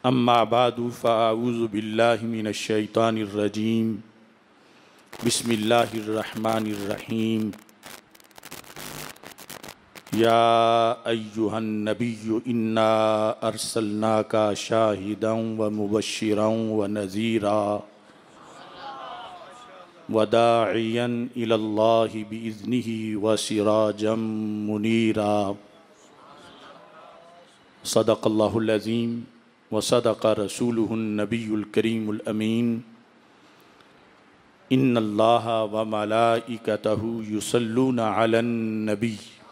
अम्मा बादु फ़अऊज़ु बिल्लाहि मिनश शैतानिर रजीम बिस्मिल्लाहिर रहमानिर रहीम। या अय्युहन नबिय्यु इन्ना अर्सलनाका शाहिदन व मुबश्शिरन व नज़ीरा व दाइयन इलल्लाहि बिइज़्निहि व सिराजम मुनीरा। सदक़ल्लाहुल अज़ीम व सदक़ रसूलुहुन नबियुल करीमुल अमीन। इन्नल्लाहा व मलाइकतहु युसल्लूना अलन नबी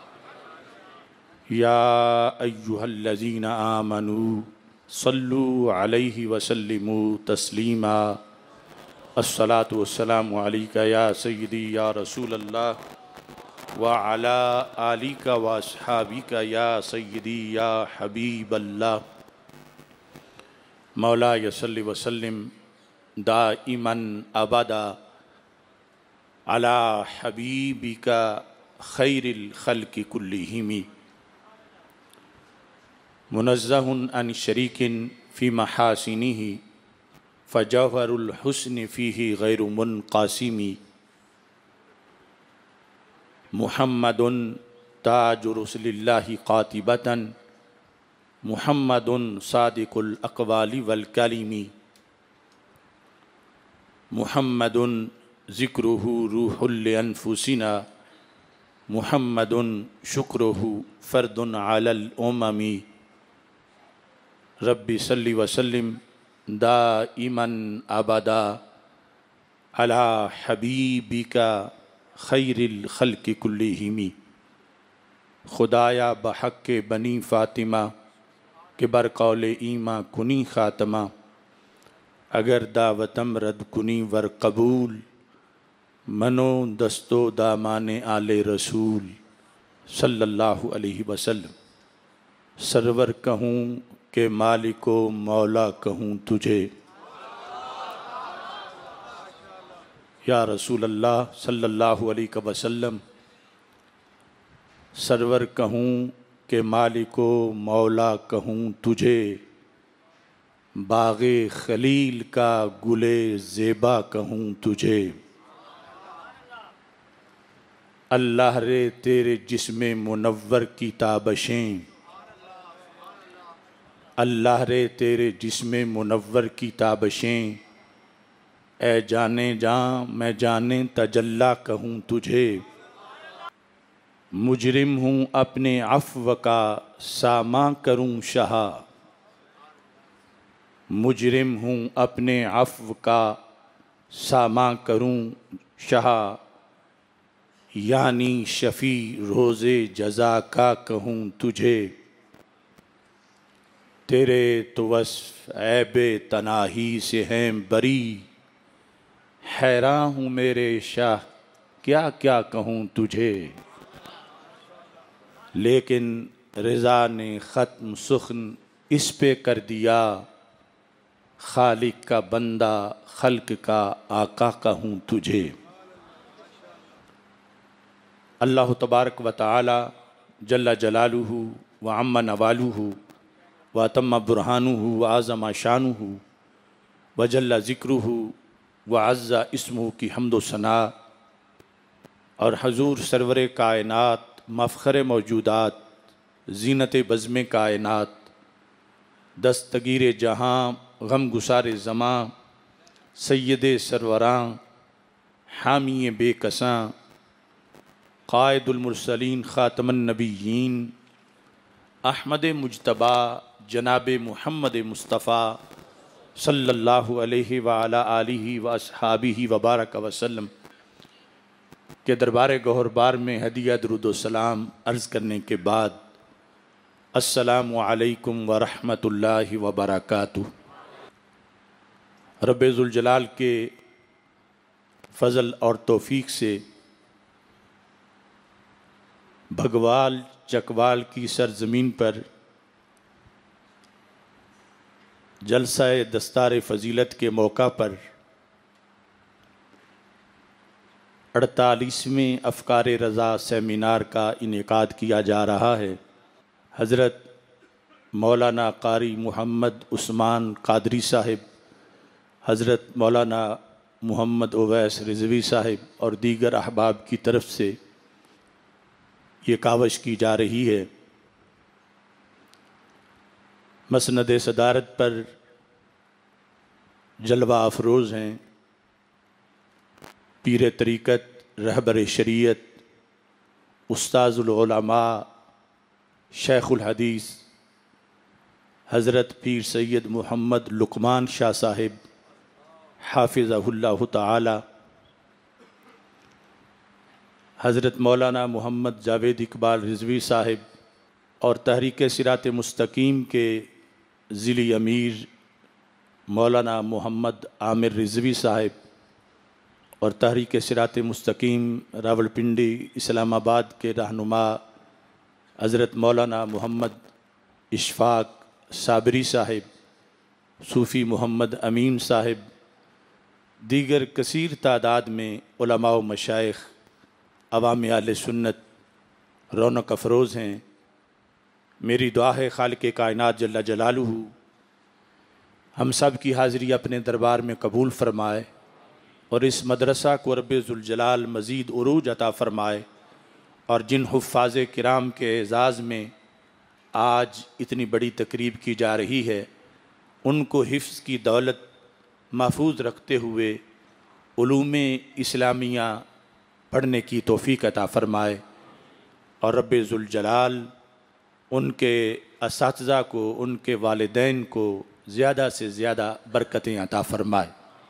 या अय्युहल्लज़ीना आमनू सल्लू अलैहि व सल्लिमू तस्लीमा। अस्सलातु वस्सलामु अलैका या सय्यदी या रसूलल्लाह व अला आलिका व अस्हाबिका या सय्यदी या हबीबल्लाह। मौलाया सल्लि व सल्लिम दाइमन अबदा अला हबीबिका खैरिल खल्क़ि कुल्लिहिम। मुनज़्ज़हुन अन शरीकिन फ़ी महासिनिही फ़जौहरुल हुस्नि फ़ीही गैरु मुनक़ासिमी। मुहम्मदुन ताजु रुसुलिल्लाहि क़ातिबतन मुहम्मदुन सादिकुल अक़वालि वल कलिमी। मुहम्मदुन ज़िक्रुहु रूहुल अनफुसिना मुहम्मदुन शुक्रुहु फ़र्दुन अलल उममी। रब्बि सल्लि व सल्लिम दाइमन अबदा अला हबीबिका खैरिल खल्क़ि कुल्लिहिम। खुदाया बहक़्क़े बनी फ़ातिमा के बरक़ौले ईमा कुनी ख़ातमा। अगर दावतम रद कुनी वर कबूल मनो दस्तो दामाने आले रसूल सल्लल्लाहु अलैहि वसल्लम। सरवर कहूँ के मालिको मौला कहूँ तुझे या रसूल अल्लाह सल्लल्लाहु अलैहि वसल्लम। सरवर कहूँ के मालिको मौला कहूँ तुझे बाग़े खलील का गुले ज़ेबा कहूँ तुझे। अल्लाह रे तेरे जिस्मे मुनव्वर की ताबशें अल्लाह रे तेरे जिस्मे मुनव्वर की ताबशें। ए जाने जां मैं जाने तजल्ला कहूँ तुझे। मुजरिम हूँ अपने अफ़्व का सामा करूँ शहा। मुजरिम हूँ अपने अफ़्व का सामा करूँ शहा। यानी शफ़ी रोज़े जज़ा का कहूँ तुझे। तेरे तो वस्फ़ ऐबे तनाही से हैं बरी। हैरान हूँ मेरे शाह क्या क्या कहूँ तुझे। लेकिन रज़ा ने ख़त्म सुख़्न इस पे कर दिया। खालिक का बंदा खल्क का आका कहूँ तुझे। अल्लाह तबारक व तआला जल्ला जलालुहु व अम्मा नवालुहु व तम्मा बुरहानुहु व आज़मा शानुहु व जल्ला ज़िक्रुहु व अज़्ज़ा इस्मुहु की हम्दो सना और हजूर सरवर कायनात मफ़ख़र मौजूदात ज़ीनत बज़्म कायनात दस्तगीर जहाँ गम गुसार ज़मां सय्यद सरवरां हामी बेकसां क़ाइदुल मुरसलीन ख़ातमुन नबिय्यीन अहमद मुज्तबा जनाब मुहम्मद मुस्तफ़ा सल्लल्लाहु अलैहि व अला आलिहि व अस्हाबिहि व बारक वसल्लम के दरबार गौहरबार में हदिया दुरूद व सलाम अर्ज़ करने के बाद अस्सलामु अलैकुम व रहमतुल्लाहि व बरकातुहू। रब्बे ज़ुल जलाल के फ़ज़ल और तौफ़ीक़ से भगवाल चकवाल की सरज़मीन पर जलसा-ए दस्तार फ़जीलत के मौका पर 48वें अफ़कार रज़ा सेमिनार का इनेकाद किया जा रहा है। हज़रत मौलाना कारी मोहम्मद उस्मान कादरी साहिब, हज़रत मौलाना मोहम्मद ओवैस रिजवी साहिब और दीगर अहबाब की तरफ से ये कावश की जा रही है। मसनद सदारत पर जलवा अफरोज़ हैं पीर तरीक़त, रहबर शरीयत, उस्ताज़ुल उलमा, शेखुल हदीस हज़रत पीर सैयद मोहम्मद लुकमान शाह साहिब हाफिज़हुल्लाहु ताला, हज़रत मौलाना मोहम्मद जावेद इकबाल रिजवी साहिब और तहरीक सिरात मुस्तकीम के ज़िली अमीर मौलाना मोहम्मद आमिर रिजवी साहिब और तहरीक सिरात मुस्तकीम रावलपिंडी इस्लामाबाद के रहनुमा हज़रत मौलाना मोहम्मद इशफ़ाक़ साबरी साहिब, सूफ़ी मोहम्मद अमीन साहिब, दीगर कसीर तादाद में उलमा व मशाइख अवाम आले सुन्नत रौनक अफरोज़ हैं। मेरी दुआ है खालिक़ कायनात जल्ला जलालुहु हम सब की हाज़िरी अपने दरबार में कबूल फ़रमाए और इस मदरसा को रब्बे ज़ुल जलाल मज़ीद उरूज अता फ़रमाए और जिन हुफ़्फ़ाज़ किराम के एज़ाज़ में आज इतनी बड़ी तकरीब की जा रही है उनको हिफ्ज़ की दौलत महफूज रखते हुए उलूम इस्लामिया पढ़ने की तौफ़ीक़ अता फ़रमाए और रब्बे ज़ुल जलाल उनके असातिज़ा को, उनके वालिदैन को ज़्यादा से ज़्यादा बरकतें अता फ़रमाए।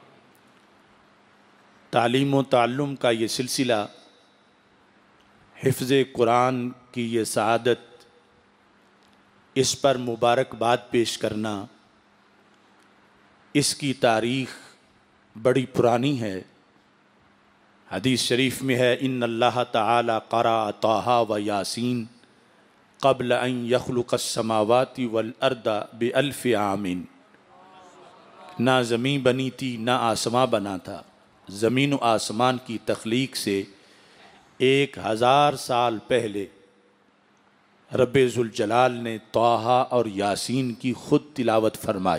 तालीम व ताल्लुम का ये सिलसिला, हिफ्ज़ कुरान की ये सआदत, इस पर मुबारकबाद पेश करना, इसकी तारीख़ बड़ी पुरानी है। हदीस शरीफ में है इन्नल्लाह तआला क़रा ताहा व यासीन क़ब्ल अन यख़्लुक़स समावाति वल अर्दा बिअल्फ़ि आमिन। ना ज़मीन बनी थी ना आसमां बना था, ज़मीन व आसमान की तख्लीक से 1000 साल पहले रब्बे ज़ुल जलाल ने ताहा और यासीन की ख़ुद तिलावत फरमाई।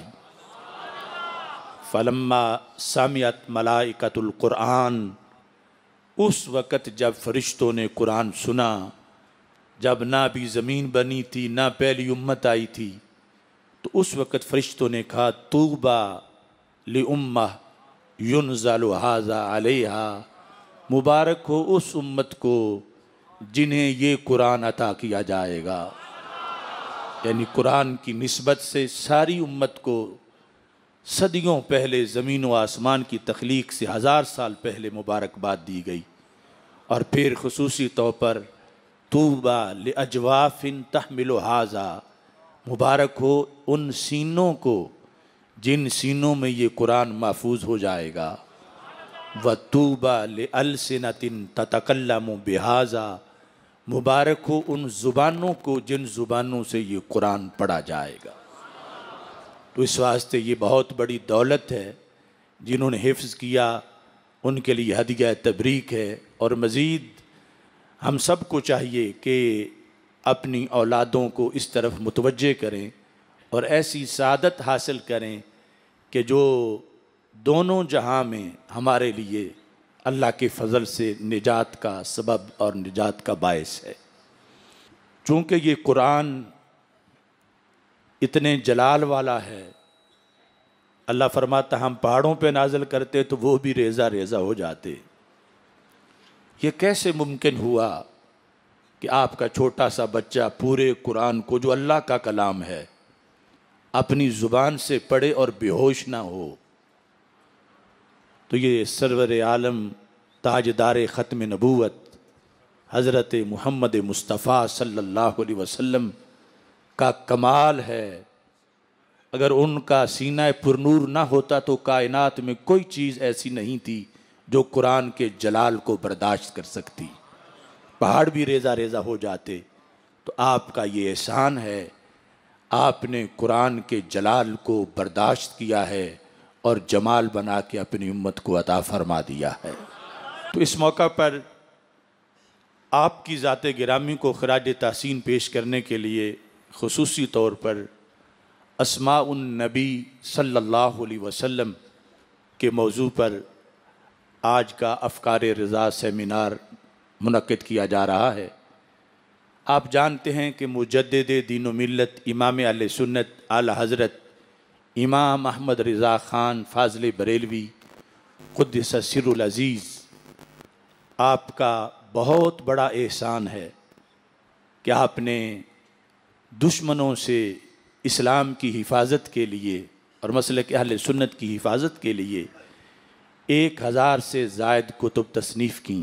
फ़लम्मा सामियत मलाइकतुल क़ुरआन, उस वक़्त जब फ़रिश्तों ने कुरान सुना, जब ना भी ज़मीन बनी थी ना पहली उम्मत आई थी, तो उस वक़्त फ़रिश्तों ने कहा तूबा लि उम्मह युनज़लु हाज़ा अलैहा, मुबारक हो उस उम्मत को जिन्हें ये कुरान अता किया जाएगा। यानी कुरान की निस्बत से सारी उम्मत को सदियों पहले ज़मीन व आसमान की तख्लीक से 1000 साल पहले मुबारकबाद दी गई। और फिर ख़ुसूसी तौर पर तूबा लि अजवाफ़िन तहमिलु हाज़ा, मुबारक हो उन सीनों को जिन सीनों में ये कुरान महफूज हो जाएगा। व तूबा लि अलसिनतिन ततकल्लमु बिहाज़ा, मुबारक हो उन ज़ुबानों को जिन ज़ुबानों से ये कुरान पढ़ा जाएगा। तो इस वास्ते ये बहुत बड़ी दौलत है, जिन्होंने हिफ्ज़ किया उनके लिए हदिया तबरीक है। और मज़ीद हम सब को चाहिए कि अपनी औलादों को इस तरफ मुतवज्जे करें और ऐसी सादत हासिल करें कि जो दोनों जहां में हमारे लिए अल्लाह के फ़ज़ल से निजात का सबब और निजात का बायस है। चूँकि ये कुरान इतने जलाल वाला है, अल्लाह फरमाता हम पहाड़ों पे नाज़िल करते तो वो भी रेज़ा रेज़ा हो जाते। ये कैसे मुमकिन हुआ कि आपका छोटा सा बच्चा पूरे कुरान को, जो अल्लाह का कलाम है, अपनी ज़ुबान से पढ़े और बेहोश ना हो? तो ये सरवर आलम ताजदार ख़त्म नबूवत हज़रत मुहम्मद मुस्तफ़ा सल्लल्लाहु अलैहि वसल्लम का कमाल है। अगर उनका सीना पुरनूर ना होता तो कायनात में कोई चीज़ ऐसी नहीं थी जो कुरान के जलाल को बर्दाश्त कर सकती। पहाड़ भी रेज़ा रेज़ा हो जाते। तो आपका ये एहसान है, आपने कुरान के जलाल को बर्दाश्त किया है और जमाल बना के अपनी उम्मत को अता फरमा दिया है। तो इस मौका पर आपकी ज़ात गिरामी को खराज तहसीन पेश करने के लिए खुसूसी तौर पर अस्माउन नबी सल्लल्लाहु अलैहि वसल्लम के मौजू पर आज का अफ़कार रज़ा सेमिनार मुनक़्क़िद किया जा रहा है। आप जानते हैं कि मुजद्दिद दीन व मिल्लत इमाम अहले सुन्नत आला हज़रत इमाम अहमद रज़ा ख़ान फ़ाज़िल बरेलवी क़ुद्दस सिर्रुल अज़ीज़, आपका बहुत बड़ा एहसान है कि आपने दुश्मनों से इस्लाम की हिफाजत के लिए और मसलक अहले सुन्नत की हिफाजत के लिए 1000 से ज़ायद कुतुब तसनीफ़ की।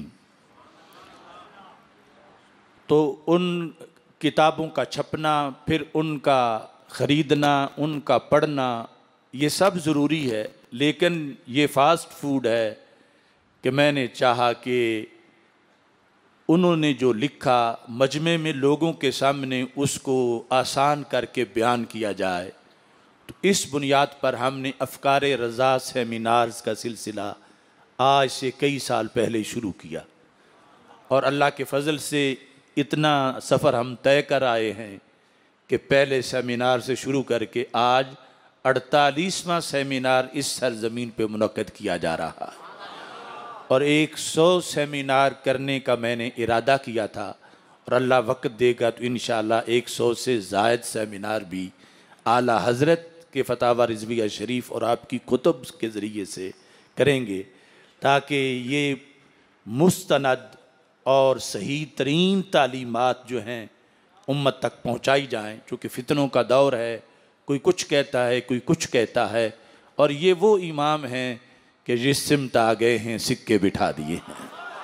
तो उन किताबों का छपना, फिर उनका ख़रीदना, उनका पढ़ना, ये सब ज़रूरी है। लेकिन ये फ़ास्ट फूड है कि मैंने चाहा कि उन्होंने जो लिखा मजमे में लोगों के सामने उसको आसान करके बयान किया जाए। तो इस बुनियाद पर हमने अफ़कार रज़ा सेमिनार्स का सिलसिला आज से कई साल पहले शुरू किया और अल्लाह के फ़ज़ल से इतना सफ़र हम तय कर आए हैं कि पहले सेमिनार से शुरू करके आज 48वां सेमिनार इस सरज़मीन पे मुनक़्क़िद किया जा रहा है और 100 सेमिनार करने का मैंने इरादा किया था और अल्लाह वक्त देगा तो इंशाअल्लाह 100 से ज़ायद सेमिनार भी आला हज़रत के फतावा रिज़विया शरीफ और आपकी कुतुब के ज़रिए से करेंगे ताकि ये मुस्तनद और सही तरीन तालीमात जो हैं उम्मत तक पहुँचाई जाएँ। चूँकि फ़ितनों का दौर है, कोई कुछ कहता है, कोई कुछ कहता है, और ये वो इमाम हैं कि जिस सिमत आ गए हैं सिक्के बिठा दिए हैं।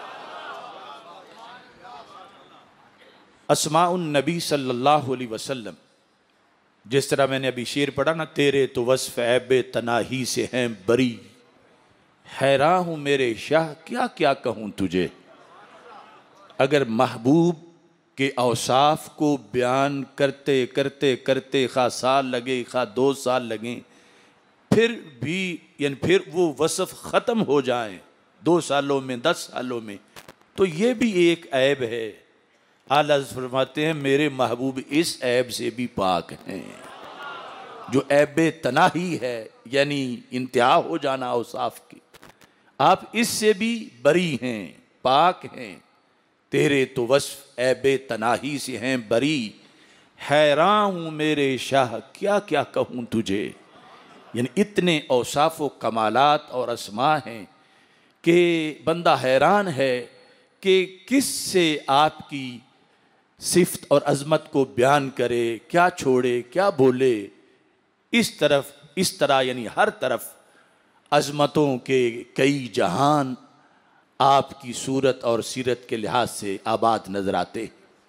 अस्माउन नबी सल्लल्लाहु अलैहि वसल्लम, जिस तरह मैंने अभी शेर पढ़ा ना, तेरे तो वस्फ़ ऐबे तनाही से हैं बरी, हैरान हूँ मेरे शाह क्या क्या कहूँ तुझे। अगर महबूब के औसाफ को बयान करते करते करते खा साल लगे खा 2 साल लगें, फिर भी यानी फिर वो वसफ़ ख़त्म हो जाए 2 सालों में 10 सालों में, तो ये भी एक ऐब है। आला फरमाते हैं मेरे महबूब इस ऐब से भी पाक हैं जो ऐबे तनाही है, यानी इंतहा हो जाना औसाफ की, आप इससे भी बरी हैं, पाक हैं। तेरे तो वस्फ़ ऐबे तनाही से हैं बरी, हैरान हूँ मेरे शाह क्या क्या कहूँ तुझे। यानी इतने औसाफ व कमालात और अस्मा हैं कि बंदा हैरान है कि किस से आपकी सिफ़त और अज़मत को बयान करे, क्या छोड़े क्या बोले। इस तरह यानी हर तरफ अज़मतों के कई जहान आपकी सूरत और सीरत के लिहाज से आबाद नज़र आते।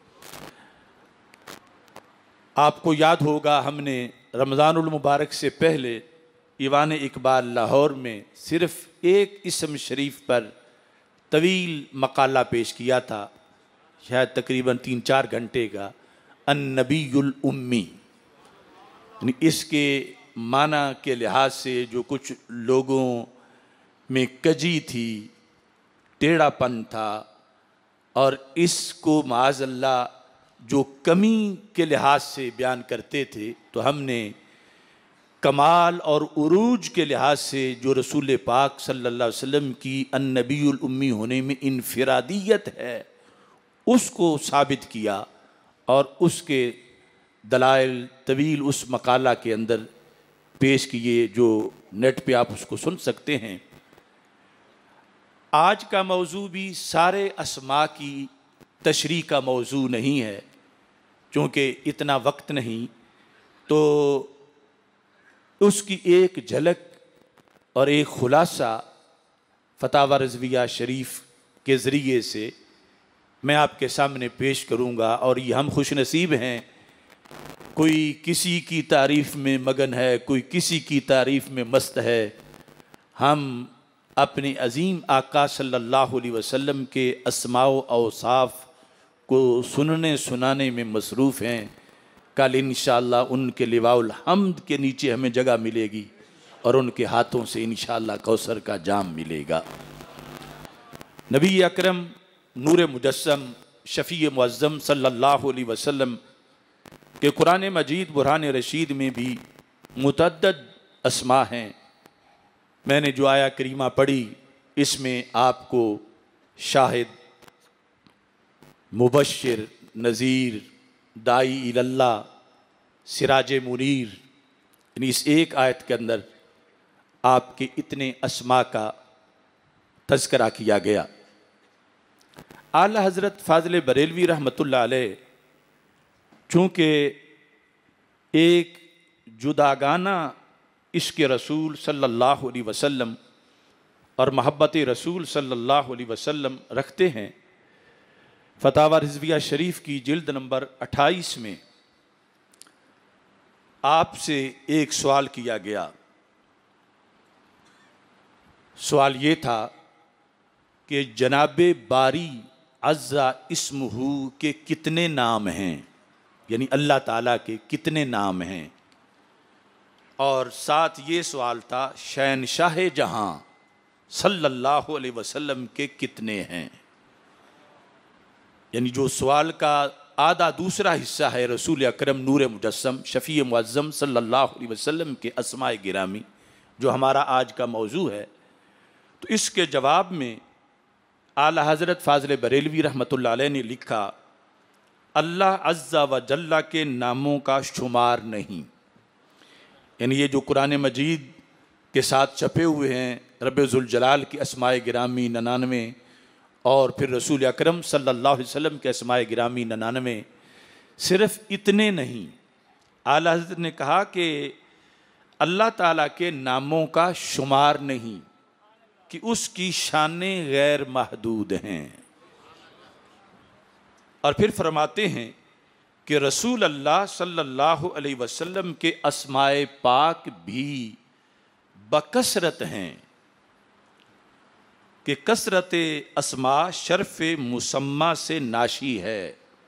आपको याद होगा हमने रमज़ानुल मुबारक से पहले ईवान इकबाल लाहौर में सिर्फ़ एक इसम शरीफ पर तवील मकाला पेश किया था, शायद तकरीबन 3-4 घंटे का, अन्नबीयुल उम्मी। यानी इसके माना के लिहाज से जो कुछ लोगों में कजी थी, टेढ़ापन था, और इसको माज़अल्लाह जो कमी के लिहाज से बयान करते थे, तो हमने कमाल और उरूज के लिहाज से जो रसूल पाक सल्लल्लाहु अलैहि वसल्लम की अन्नबीयुल उम्मी होने में इनफिरादियत है उसको साबित किया और उसके दलाइल तवील उस मकाला के अंदर पेश किए, जो नेट पे आप उसको सुन सकते हैं। आज का मौजू भी सारे अस्मा की तशरीह का मौजू नहीं है, चूँकि इतना वक्त नहीं, तो उसकी एक झलक और एक ख़ुलासा फतावा रिज़विया शरीफ के ज़रिए से मैं आपके सामने पेश करूँगा। और ये हम खुश नसीब हैं, कोई किसी की तारीफ़ में मगन है, कोई किसी की तारीफ़ में मस्त है। हम अपने अज़ीम आका सल्लल्लाहु अलैहि वसल्लम के अस्माओ औसाफ को सुनने सुनाने में मसरूफ़ हैं। कल इंशाअल्लाह उनके लिवाउल हम्द के नीचे हमें जगह मिलेगी और उनके हाथों से इंशाअल्लाह कौसर का जाम मिलेगा। नबी अकरम नूर मुजस्सम शफ़ी मुअज़्ज़म सल्लल्लाहु अलैहि वसल्लम के कुरान मजीद बुरहान रशीद में भी मुतअद्दद अस्मा हैं। मैंने जो आया करीमा पढ़ी इसमें आपको शाहिद, मुबश्शिर, नज़ीर, दाई इलल्लाह, सिराज मुनीर, यानी इस एक आयत के अंदर आपके इतने अस्मा का तज़किरा किया गया। आला हज़रत फ़ाज़िल बरेलवी रहमतुल्लाह अलैह चूँकि एक जुदागाना इश्क़ रसूल सल्लल्लाहु अलैहि वसल्लम और महब्बत रसूल सल्लल्लाहु अलैहि वसल्लम रखते हैं, फतावा रिज़विया शरीफ की जिल्द नंबर 28 में आपसे एक सवाल किया गया। सवाल ये था कि जनाबे बारी अज़्ज़ा इस्मुहु के कितने नाम हैं, यानी अल्लाह ताला के कितने नाम हैं। और साथ ये सवाल था शहनशाह जहां सल्लल्लाहु अलैहि वसल्लम के कितने हैं। यानी जो सवाल का आधा दूसरा हिस्सा है रसूल अकरम नूर मुजस्सम शफ़ी मुअज़्ज़म सल्लल्लाहु अलैहि वसल्लम के अस्माए गिरामी, जो हमारा आज का मौजू है, तो इसके जवाब में आला हज़रत फ़ाज़िल बरेलवी रहमतुल्लाह अलैह ने लिखा, अल्लाह अज़्ज़ा व जल्ला के नामों का शुमार नहीं। यानी ये जो कुरान मजीद के साथ छपे हुए हैं रब्बे ज़ुल जलाल की अस्माए गिरामी 99 और फिर रसूल अकरम सल्लल्लाहु अलैहि वसल्लम के अस्माए गिरामी 99, सिर्फ इतने नहीं, आला हज़रत ने कहा कि अल्लाह ताला के नामों का शुमार नहीं कि उसकी शानें गैर महदूद हैं। और फिर फरमाते हैं कि रसूल अल्लाह सल्लल्लाहु अलैहि वसल्लम के अस्माए पाक भी बकसरत हैं कि कसरत अस्मा शर्फ मुसम्मा से नाशी है,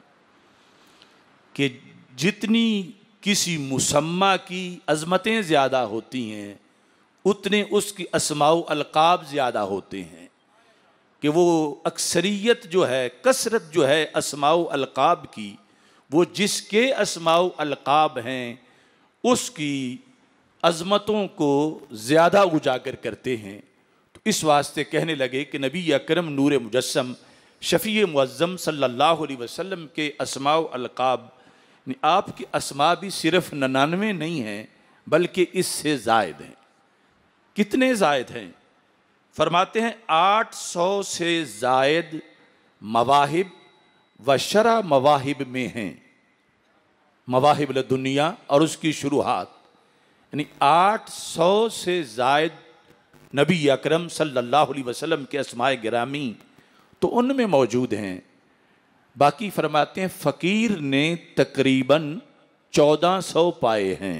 कि जितनी किसी मुसम्मा की अज़मतें ज़्यादा होती हैं उतने उसकी अस्माउ अलक़ाब ज़्यादा होते हैं, कि वो अक्सरियत जो है, कसरत जो है अस्माउ अलक़ाब की, वो जिसके अस्माउ अलक़ाब हैं उसकी अज़मतों को ज़्यादा उजागर करते हैं। तो इस वास्ते कहने लगे कि नबी अकरम नूर मुजस्सम शफ़ी मुअज़्ज़म सल्लल्लाहु अलैहि वसल्लम के अस्माउ अलक़ाब, आपकी अस्मा भी सिर्फ 99 नहीं हैं बल्कि इससे ज़ायद हैं। कितने ज़ायद हैं? फरमाते हैं 800 से ज़ायद मवाहिब व शरा मवाहिब में हैं। मवाहिब दुनिया और उसकी शुरुआत, यानी 800 से ज़ायद नबी अकरम सल्लल्लाहु अलैहि वसल्लम के अस्माए गिरामी तो उनमें मौजूद हैं। बाकी फरमाते हैं फ़कीर ने तकरीबन 1400 पाए हैं,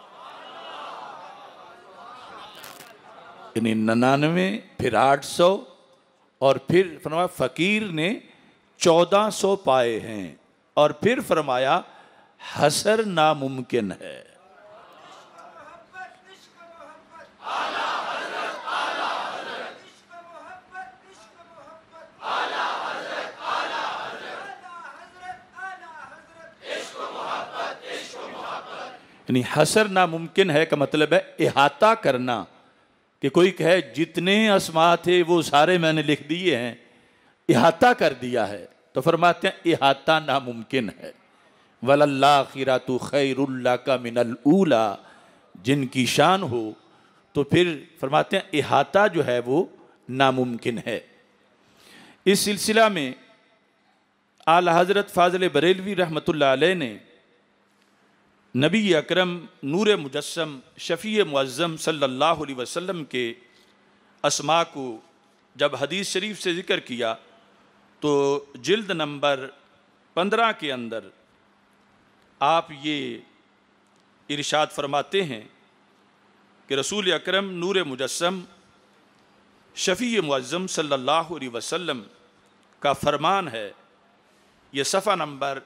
यानी 99 फिर 800 और फिर फरमाया फ़कीर ने 1400 पाए हैं। और फिर फरमाया हसर नामुमकिन है। यानी हसर नामुमकिन है का मतलब है इहाता करना, कि कोई कहे जितने अस्मा थे वो सारे मैंने लिख दिए हैं, इहाता कर दिया है, तो फरमाते हैं इहाता नामुमकिन है। वलल्लाखिरतु खैरुल लका मिनल ऊला, जिनकी शान हो तो फिर फरमाते हैं इहाता जो है वो नामुमकिन है। इस सिलसिला में आला हज़रत फ़ाज़िल बरेलवी रहमतुल्लाह अलैह ने नबी अकरम नूर मुजस्सम शफ़ी मुअज़्ज़म सल्लल्लाहु अलैहि वसल्लम के अस्मा को जब हदीस शरीफ से ज़िक्र किया तो जिल्द नंबर 15 के अंदर आप ये इरशाद फरमाते हैं कि रसूल अकरम नूर मुजस्सम शफ़ी मुअज़्ज़म सल्लल्लाहु अलैहि वसल्लम का फरमान है, ये सफ़ा नंबर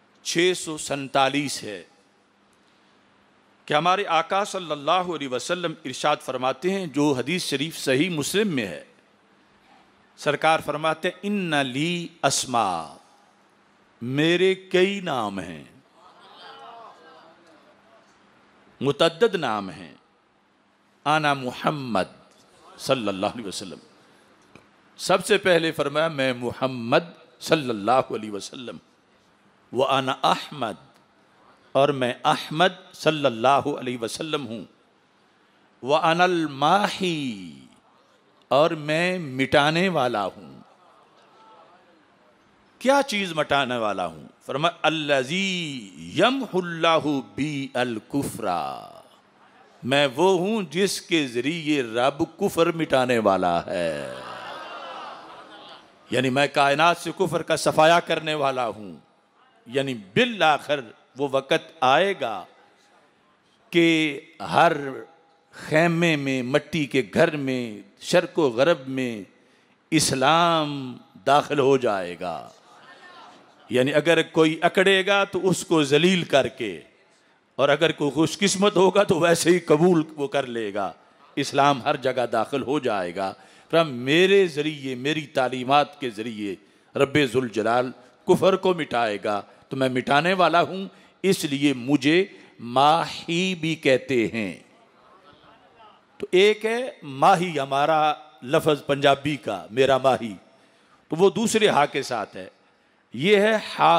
647 है, कि हमारे आका सल्लल्लाहु अलैहि वसल्लम इरशाद फरमाते हैं, जो हदीस शरीफ सही मुस्लिम में है, सरकार फरमाते हैं इन्ना ली अस्मा, मेरे कई नाम हैं। मुतअद्दिद नाम हैं। आना मुहम्मद सल्लल्लाहु अलैहि वसल्लम, सबसे पहले फरमाया मैं मुहम्मद सल्लल्लाहु अलैहि वसल्लम। व आना अहमद, और मैं अहमद सल्लल्लाहु अलैहि वसल्लम हूँ। व अनल माही, और मैं मिटाने वाला हूँ। क्या चीज़ मिटाने वाला हूँ? फरमाया अल्लज़ी यमहुल्लाहु बी अल कुफ्रा, मैं वो हूँ जिसके ज़रिए रब कुफर मिटाने वाला है। यानी मैं कायनात से कुफर का सफाया करने वाला हूँ। यानी बिल आखिर वो वक़्त आएगा कि हर खैमे में, मट्टी के घर में, शर्क़ व गरब में इस्लाम दाखिल हो जाएगा। यानी अगर कोई अकड़ेगा तो उसको जलील करके, और अगर कोई खुशकिस्मत होगा तो वैसे ही कबूल वो कर लेगा। इस्लाम हर जगह दाखिल हो जाएगा। पर मेरे ज़रिए, मेरी तालीमात के ज़रिए रब्बे ज़ुल जलाल कुफर को मिटाएगा। तो मैं मिटाने वाला हूँ, इसलिए मुझे माही भी कहते हैं। तो एक है माही, हमारा लफ्ज़ पंजाबी का मेरा माही, तो वो दूसरे हा के साथ है। ये है हा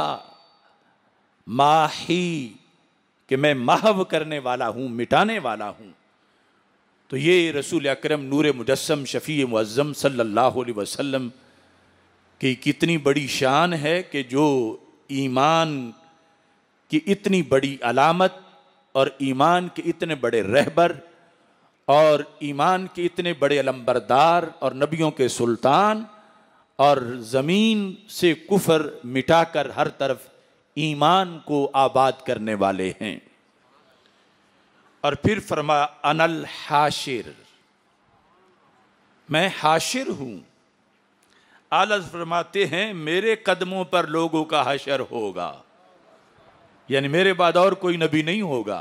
माही, कि मैं महव करने वाला हूँ, मिटाने वाला हूँ। तो ये रसूल अकरम नूर मुजस्सम शफ़ी मुअज़्ज़म सल्लल्लाहु अलैहि वसल्लम की कितनी बड़ी शान है कि जो ईमान की इतनी अलामत और ईमान के इतने बड़े रहबर और ईमान के इतने बड़े अलंबरदार और नबियों के सुल्तान, और ज़मीन से कुफर मिटाकर हर तरफ ईमान को आबाद करने वाले हैं। और फिर फरमा अनल हाशिर, मैं हाशिर हूँ। आला फरमाते हैं मेरे कदमों पर लोगों का हशर होगा, यानी मेरे बाद और कोई नबी नहीं होगा।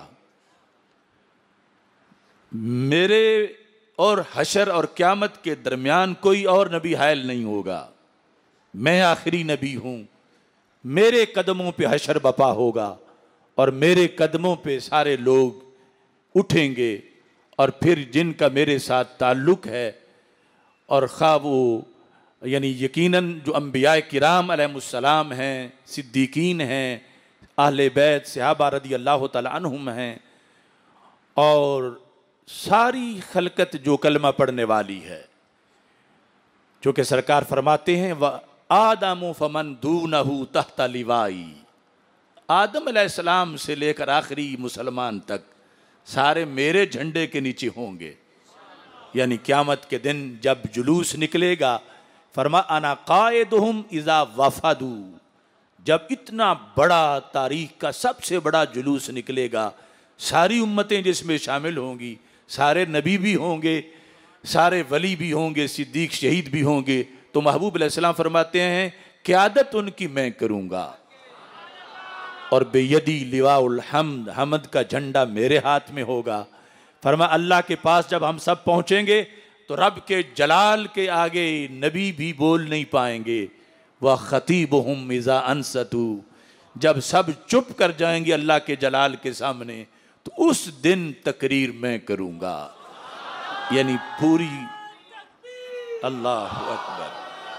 मेरे और हशर और क़यामत के दरमियान कोई और नबी हायल नहीं होगा। मैं आखिरी नबी हूँ। मेरे कदमों पे हशर बपा होगा और मेरे कदमों पे सारे लोग उठेंगे। और फिर जिनका मेरे साथ ताल्लुक़ है, और खा वो यानी यकीनन जो अम्बिया किराम अलैहिमुस्सलाम हैं, सिद्दीकीन हैं, अहले बैत सहाबा रदी अल्लाह तआला अन्हुम हैं, और सारी खलकत जो कलमा पढ़ने वाली है, जो कि सरकार फरमाते हैं व आदम फमन दूनहु तहत लिवाई, आदम अलैहिस्सलाम से लेकर आखिरी मुसलमान तक सारे मेरे झंडे के नीचे होंगे। यानी क़यामत के दिन जब जुलूस निकलेगा, फरमा अना कायदुहुम इज़ा वफदू, जब इतना बड़ा तारीख का सबसे बड़ा जुलूस निकलेगा, सारी उम्मतें जिसमें शामिल होंगी, सारे नबी भी होंगे, सारे वली भी होंगे, सिद्दीक शहीद भी होंगे, तो महबूब अलैहिस्सलाम फरमाते हैं क़यादत उनकी मैं करूँगा, और बेयदी लिवाउल हम्द, हम्द का झंडा मेरे हाथ में होगा। फरमा अल्लाह के पास जब हम सब पहुँचेंगे तो रब के जलाल के आगे नबी भी बोल नहीं पाएंगे। वह ख़तीबुहुम इज़ा अनसतू, जब सब चुप कर जाएंगे अल्लाह के जलाल के सामने, तो उस दिन तकरीर मैं करूँगा। यानी पूरी, अल्लाह अकबर।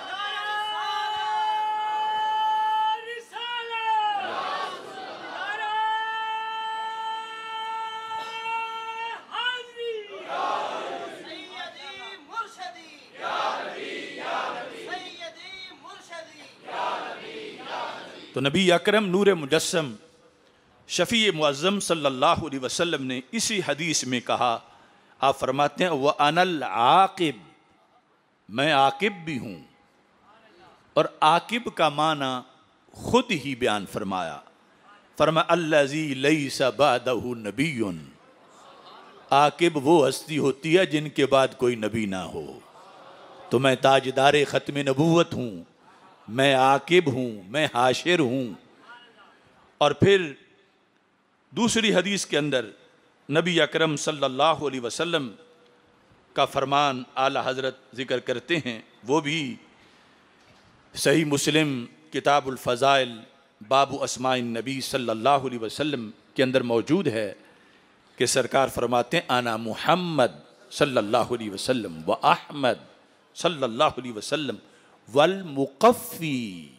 तो नबी अकरम नूर मुजस्सम शफ़ी मुअज़्ज़म सल्लल्लाहु अलैहि वसल्लम ने इसी हदीस में कहा, आप फरमाते हैं व अनल आकिब, मैं आकिब भी हूँ। और आकिब का माना खुद ही बयान फरमाया, फरमा अल्लज़ी लैसा बादहु नबियुन, आकिब वो हस्ती होती है जिनके बाद कोई नबी ना हो। तो मैं ताजदार ख़त्म नबूवत हूँ, मैं आकिब हूँ, मैं हाशिर हूँ। और फिर दूसरी हदीस के अंदर नबी अकरम सल्लल्लाहु अलैहि वसल्लम का फरमान आला हज़रत ज़िक्र करते हैं, वो भी सही मुस्लिम किताबुल फ़ज़ाइल बाबू अस्माइन नबी सल्लल्लाहु अलैहि वसल्लम के अंदर मौजूद है कि सरकार फरमाते हैं आना मुहम्मद सल्लल्लाहु अलैहि वसल्लम व अहमद सल्लल्लाहु अलैहि वसल्लम वल मुकफ़ी।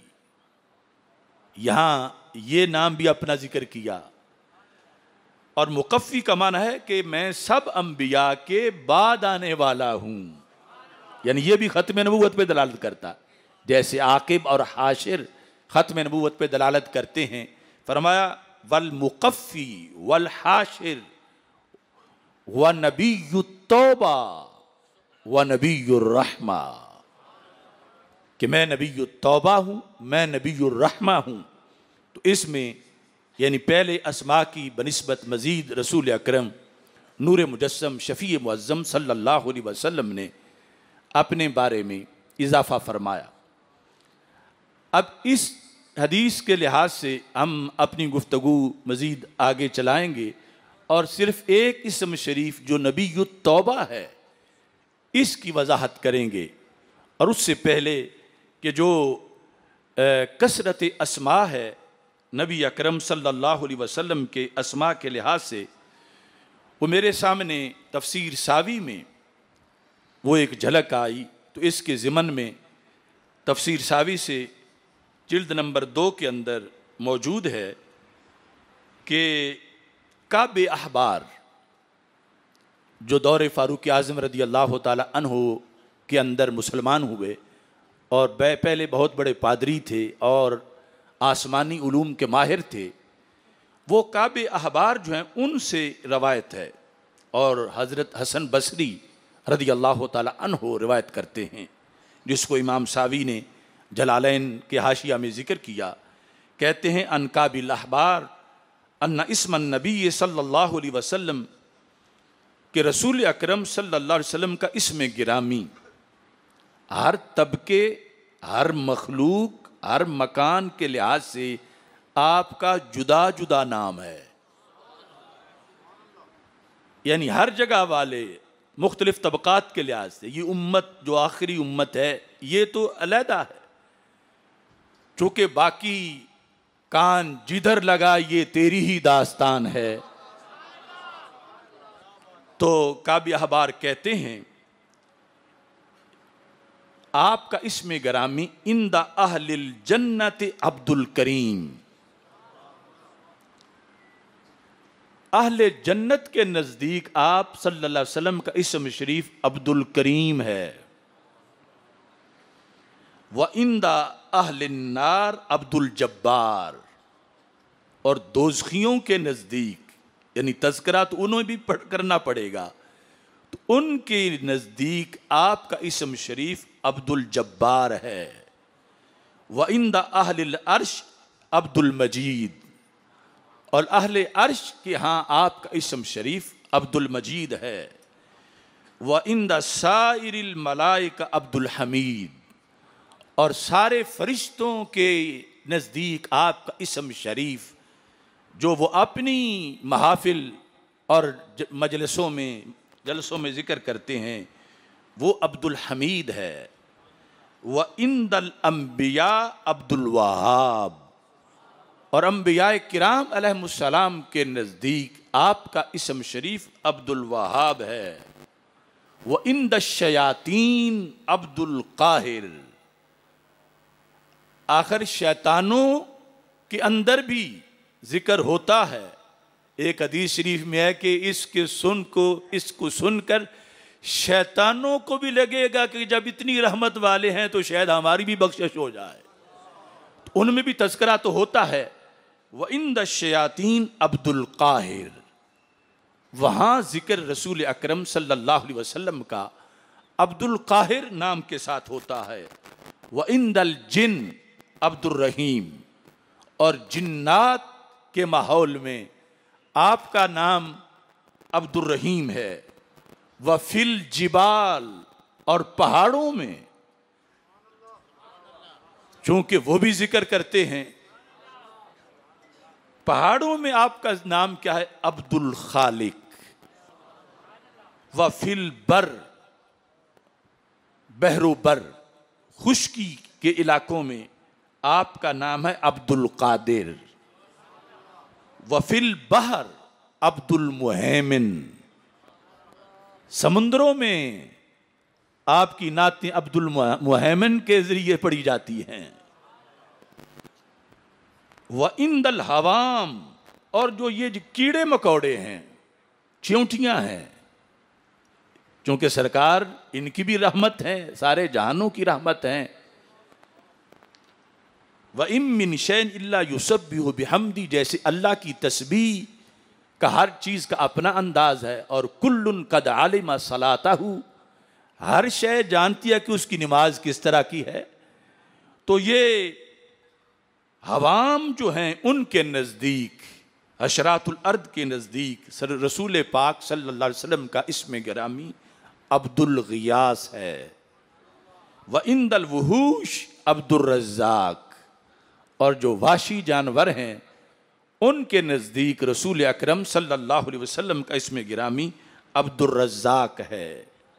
यहाँ ये नाम भी अपना जिक्र किया। और मुकफ़ी का माना है कि मैं सब अंबिया के बाद आने वाला हूँ, यानी ये भी ख़त्म नबूवत पे दलालत करता, जैसे आकिब और हाशिर ख़त्म नबूवत पे दलालत करते हैं। फरमाया वल मुकफ़ी वल हाशिर व नबीयुत तौबा व नबीयुर रहमा, कि मैं नबीयुत तौबा हूँ, मैं नबीयुर रहमा हूँ। तो इसमें यानी पहले अस्मा की बनिस्बत मज़ीद रसूल अकरम नूर मुजस्सम शफ़ी मुअज़्ज़म सल्लल्लाहु अलैहि वसल्लम ने अपने बारे में इजाफ़ा फरमाया। अब इस हदीस के लिहाज से हम अपनी गुफ्तगू मज़ीद आगे चलाएँगे और सिर्फ़ एक इस्म शरीफ जो नबीयुत तौबा है इसकी वजाहत करेंगे। और उससे पहले कि जो कसरत अस्मा है नबी अकरम सल्लल्लाहु अलैहि वसल्लम के अस्मा के लिहाज से, वो मेरे सामने तफसीर सावी में वो एक झलक आई। तो इसके ज़िमन में तफसीर सावी से जिल्द नंबर 2 के अंदर मौजूद है कि काब अहबार जो दौर फ़ारूक आज़म रदी अल्लाह ताला अन्हु के अंदर मुसलमान हुए और पहले बहुत बड़े पादरी थे और आसमानी उलूम के माहिर थे, वो काब अहबार जो हैं उनसे रवायत है। और हज़रत हसन बसरी रदी अल्लाह ताला अन्हु रिवायत करते हैं, जिसको इमाम सावी ने जलालैन के हाशिया में ज़िक्र किया। कहते हैं अन काबिल अहबार अन्ना इस्मन नबी सल्लल्लाहु अलैहि वसल्लम, कि रसूल अकरम सल्लल्लाहु अलैहि वसल्लम का इस्म गिरामी हर तबके, हर मखलूक, हर मकान के लिहाज से आपका जुदा जुदा नाम है। यानी हर जगह वाले मुख्तलिफ तबकात के लिहाज से, ये उम्मत जो आखिरी उम्मत है ये तो अलहदा है, चूँकि बाकी कान जिधर लगा ये तेरी ही दास्तान है। तो काबी अहबार कहते हैं आपका इसमें गरामी इंदा अहलिल जन्नत अब्दुल करीम, अहले जन्नत के नज़दीक आप सल्लल्लाहु अलैहि वसल्लम का इसम शरीफ अब्दुल करीम है। व इंदा अहलिन नार अब्दुल जब्बार, और दोज़खियों के नज़दीक, यानी तज़किरा तो उन्हें भी करना पड़ेगा, तो उनके नज़दीक आपका इसम शरीफ अब्दुल जब्बार है। व इंदा अहलिल अर्श अब्दुल मजीद, और अहले अर्श के यहाँ आपका इसम शरीफ अब्दुल मजीद है। व इंदा साइरिल मलाइका अब्दुल हमीद, और सारे फरिश्तों के नज़दीक आपका इसम शरीफ जो वो अपनी महाफिल और मजलिसों में जलसों में ज़िक्र करते हैं वो अब्दुल हमीद है। व इंदल अंबिया अब्दुल वहाब, और अंबिया किराम अलैहिमुस्सलाम के नज़दीक आपका इसम शरीफ अब्दुल वहाब है। व इंद शयातीन अब्दुल काहिर, आखिर शैतानों के अंदर भी जिक्र होता है। एक हदीस शरीफ में है कि इसको सुनकर शैतानों को भी लगेगा कि जब इतनी रहमत वाले हैं तो शायद हमारी भी बख्शिश हो जाए, तो उनमें भी तज़किरा तो होता है। व इंद शयातीन अब्दुल काहिर, वहाँ ज़िक्र रसूल अकरम सल्लल्लाहु अलैहि वसल्लम का अब्दुल काहिर नाम के साथ होता है। व इंदल जिन अब्दुल रहीम, और जिन्नात के माहौल में आपका नाम अब्दुल रहीम है। व फिल जिबाल, और पहाड़ों में, चूंकि वो भी जिक्र करते हैं, पहाड़ों में आपका नाम क्या है? अब्दुल खालिक। व फिल बर, बहरो बर, खुश्की के इलाकों में आपका नाम है अब्दुल कादिर। व फिल बहर, अब्दुल मुहैमिन। समुद्रों में आपकी नातें अब्दुल मुहैमिन के जरिए पढ़ी जाती हैं। व इंदल हवाम, और जो ये कीड़े मकोड़े हैं, चिंटियां हैं, क्योंकि सरकार इनकी भी रहमत है, सारे जहानों की रहमत है। व इम मिन शैइन इल्ला युसब्बिहु बिहम्दी, जैसे अल्लाह की तस्बीह का हर चीज का अपना अंदाज है। और कुल्लुन कद आलिमा सलातहु, हर शय जानती है कि उसकी नमाज किस तरह की है। तो ये हवाम जो हैं उनके नज़दीक, अशरातुल अर्द के नज़दीक रसूल पाक सल्लल्लाहु अलैहि वसल्लम का इसमें गिरामी अब्दुल गियास है। व इंदल वहूश अब्दुल रज़्ज़ाक, और जो वाशी जानवर हैं उनके नज़दीक रसूल अकरम सल्लल्लाहु अलैहि वसल्लम का इसमें गिरामी अब्दुल रज़्ज़ाक है।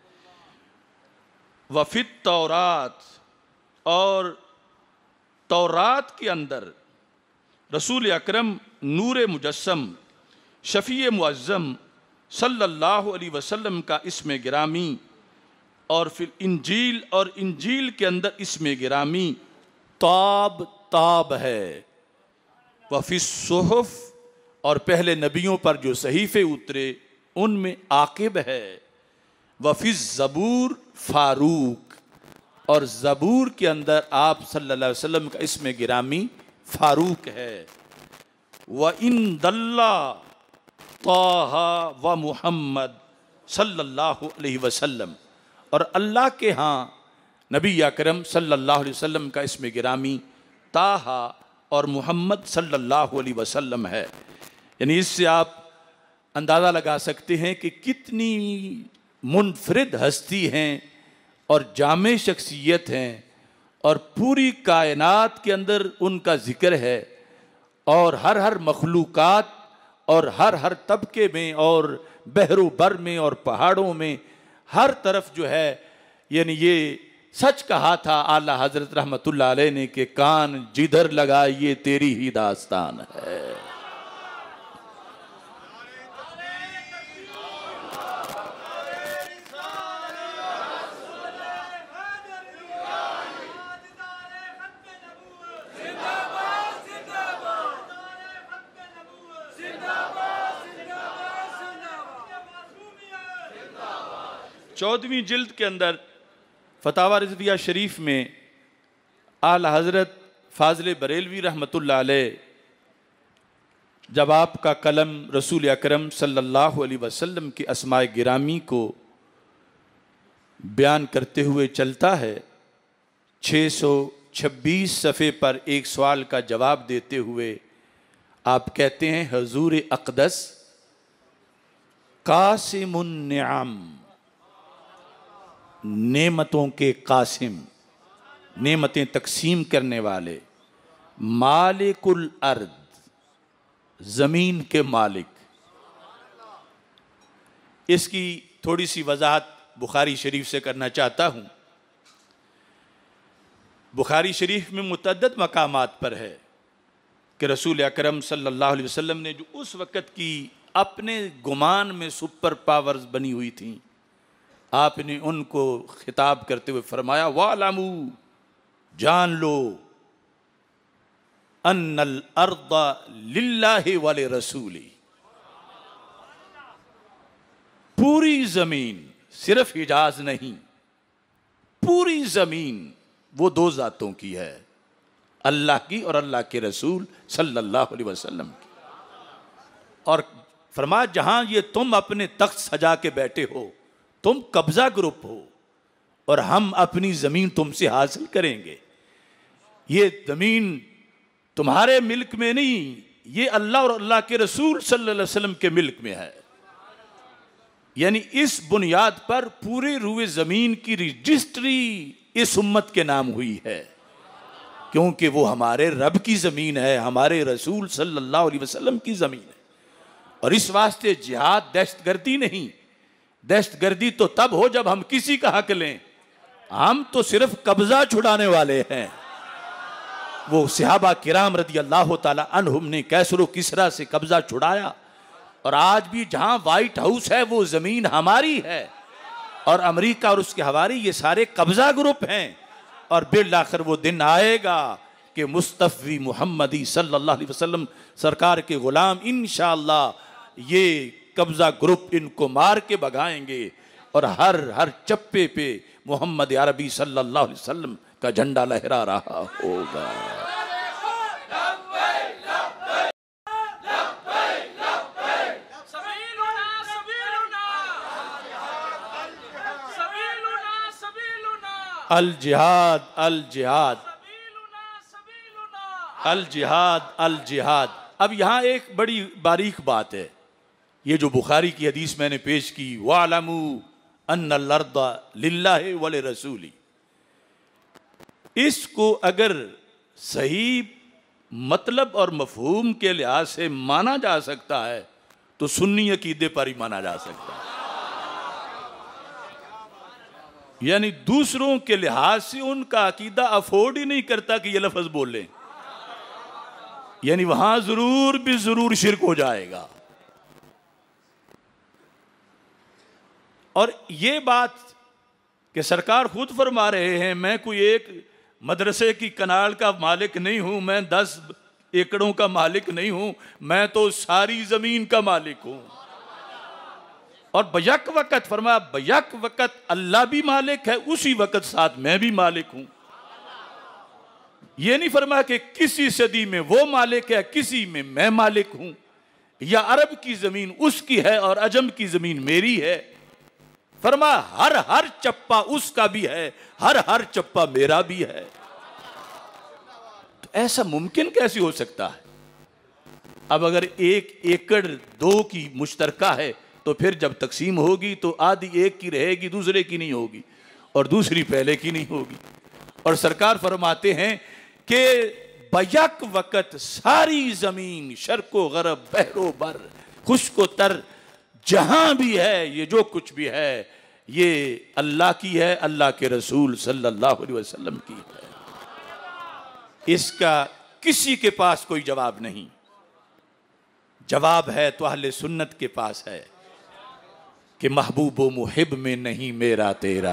वफ़ित तौरात, और तौरात के अंदर रसूल अकरम नूर मुजस्सम शफ़ी मुअज़्ज़म सल्लल्लाहु अलैहि वसल्लम का इसमें गिरामी, और फिर इंजील, और इंजील के अंदर इसमें गिरामी ताब ताब है। वफ़िस सुहुफ़, और पहले नबियों पर जो सहीफ़े उतरे उनमें आकिब है। वफ़िस ज़बूर फ़ारूक, और ज़बूर के अंदर आप सल्लल्लाहु अलैहि वसल्लम का इसमें गिरामी फ़ारूक है। व इन दल्ला ताहा व मुहम्मद सल्लल्लाहु अलैहि वसल्लम, और अल्लाह के यहाँ नबी अकरम सल्लल्लाहु अलैहि वसल्लम का इसमें गिरामी ताहा और मोहम्मद सल्लल्लाहु अलैहि वसल्लम है। यानी इससे आप अंदाज़ा लगा सकते हैं कि कितनी मुनफरिद हस्ती हैं और जामे शख्सियत हैं, और पूरी कायनात के अंदर उनका ज़िक्र है, और हर मखलूक़ात और हर तबके में, और बहरो बर में और पहाड़ों में, हर तरफ जो है, यानी ये सच कहा था आला हजरत रहमतुल्लाह अलैह ने कि कान जिधर लगा ये तेरी ही दास्तान है। चौदहवीं जिल्द के अंदर फतावा रिज़विया शरीफ में आला हज़रत फ़ाज़िल बरेलवी रहमतुल्लाह अलैह जब आपका कलम रसूल अकरम सल्लल्लाहु अलैहि वसल्लम की अस्माए गिरामी को बयान करते हुए चलता है, 626 सफ़े पर एक सवाल का जवाब देते हुए आप कहते हैं, हजूर अक़दस कासिमुन निअम, नेमतों के कासिम, नेमतें तकसीम करने वाले, मालिकुल अर्द, ज़मीन के मालिक। इसकी थोड़ी सी वजाहत बुखारी शरीफ से करना चाहता हूँ। बुखारी शरीफ में मुतअद्दिद मकामात पर है कि रसूल अकरम सल्लल्लाहु अलैहि वसल्लम ने जो उस वक़्त की अपने गुमान में सुपर पावर्स बनी हुई थी, आपने उनको खिताब करते हुए फरमाया, वालमू, जान लो, अन्नल अर्दा लिल्लाहि व लिरसूली, पूरी जमीन, सिर्फ हिजाज नहीं, पूरी जमीन वो दो जातों की है, अल्लाह की और अल्लाह के रसूल सल्लल्लाहु अलैहि वसल्लम की। और फरमाया, जहां ये तुम अपने तख्त सजा के बैठे हो, तुम कब्जा ग्रुप हो, और हम अपनी जमीन तुमसे हासिल करेंगे। ये जमीन तुम्हारे मिल्क में नहीं, ये अल्लाह और अल्लाह के रसूल सल्लल्लाहु अलैहि वसल्लम के मिल्क में है। यानी इस बुनियाद पर पूरे रुए जमीन की रजिस्ट्री इस उम्मत के नाम हुई है, क्योंकि वो हमारे रब की जमीन है, हमारे रसूल सल्लल्लाहु अलैहि वसल्लम की जमीन है। और इस वास्ते जिहाद दहशतगर्दी नहीं, दहशतगर्दी तो तब हो जब हम किसी का हक लें, हम तो सिर्फ कब्जा छुड़ाने वाले हैं। वो सहाबा किराम रदी अल्लाह ताला अन्हुम ने कैसरो किसरा से कब्जा छुड़ाया, और आज भी जहां व्हाइट हाउस है वो जमीन हमारी है, और अमेरिका और उसके हवारी ये सारे कब्जा ग्रुप हैं। और बिल आखिर वो दिन आएगा कि मुस्तफ़ी मुहम्मदी सल्लल्लाहु अलैहि वसल्लम सरकार के गुलाम इंशाअल्लाह ये कब्जा ग्रुप इनको मार के भगाएंगे, और हर चप्पे पे मोहम्मद अरबी सल्लल्लाहु अलैहि वसल्लम का झंडा लहरा रहा होगा। अल जिहाद अल जिहाद अल जिहाद अल जिहाद। अब यहाँ एक बड़ी बारीक बात है, ये जो बुखारी की हदीस मैंने पेश की, वालमू अन्नल अर्द लिल्लाहि व लिरसूली, इसको अगर सही मतलब और मफहूम के लिहाज से माना जा सकता है तो सुन्नी अकीदे पर ही माना जा सकता है। यानी दूसरों के लिहाज से उनका अकीदा अफोर्ड ही नहीं करता कि ये लफ्ज बोलें, यानी वहां जरूर भी जरूर शिरक हो जाएगा। और ये बात कि सरकार खुद फरमा रहे हैं, मैं कोई एक मदरसे की कनाल का मालिक नहीं हूं, मैं 10 एकड़ों का मालिक नहीं हूं, मैं तो सारी जमीन का मालिक हूं। और बयक वक़्त फरमाया, बयक वक़्त अल्लाह भी मालिक है, उसी वक़्त साथ मैं भी मालिक हूं। यह नहीं फरमाया कि किसी सदी में वो मालिक है, किसी में मैं मालिक हूं, या अरब की जमीन उसकी है और अजम की जमीन मेरी है। फरमाया हर चप्पा उसका भी है, हर चप्पा मेरा भी है। तो ऐसा मुमकिन कैसे हो सकता है? अब अगर 1 एकड़ 2 की मुश्तरका है तो फिर जब तकसीम होगी तो आधी एक की रहेगी, दूसरे की नहीं होगी, और दूसरी पहले की नहीं होगी। और सरकार फरमाते हैं कि बयक वक़्त सारी जमीन शर्को गरब बहरो बर खुश्को तर जहां भी है, ये जो कुछ भी है ये अल्लाह की है, अल्लाह के रसूल सल्लल्लाहु अलैहि वसल्लम की है। इसका किसी के पास कोई जवाब नहीं। जवाब है तो अहले सुन्नत के पास है कि महबूब व मुहिब में नहीं मेरा तेरा,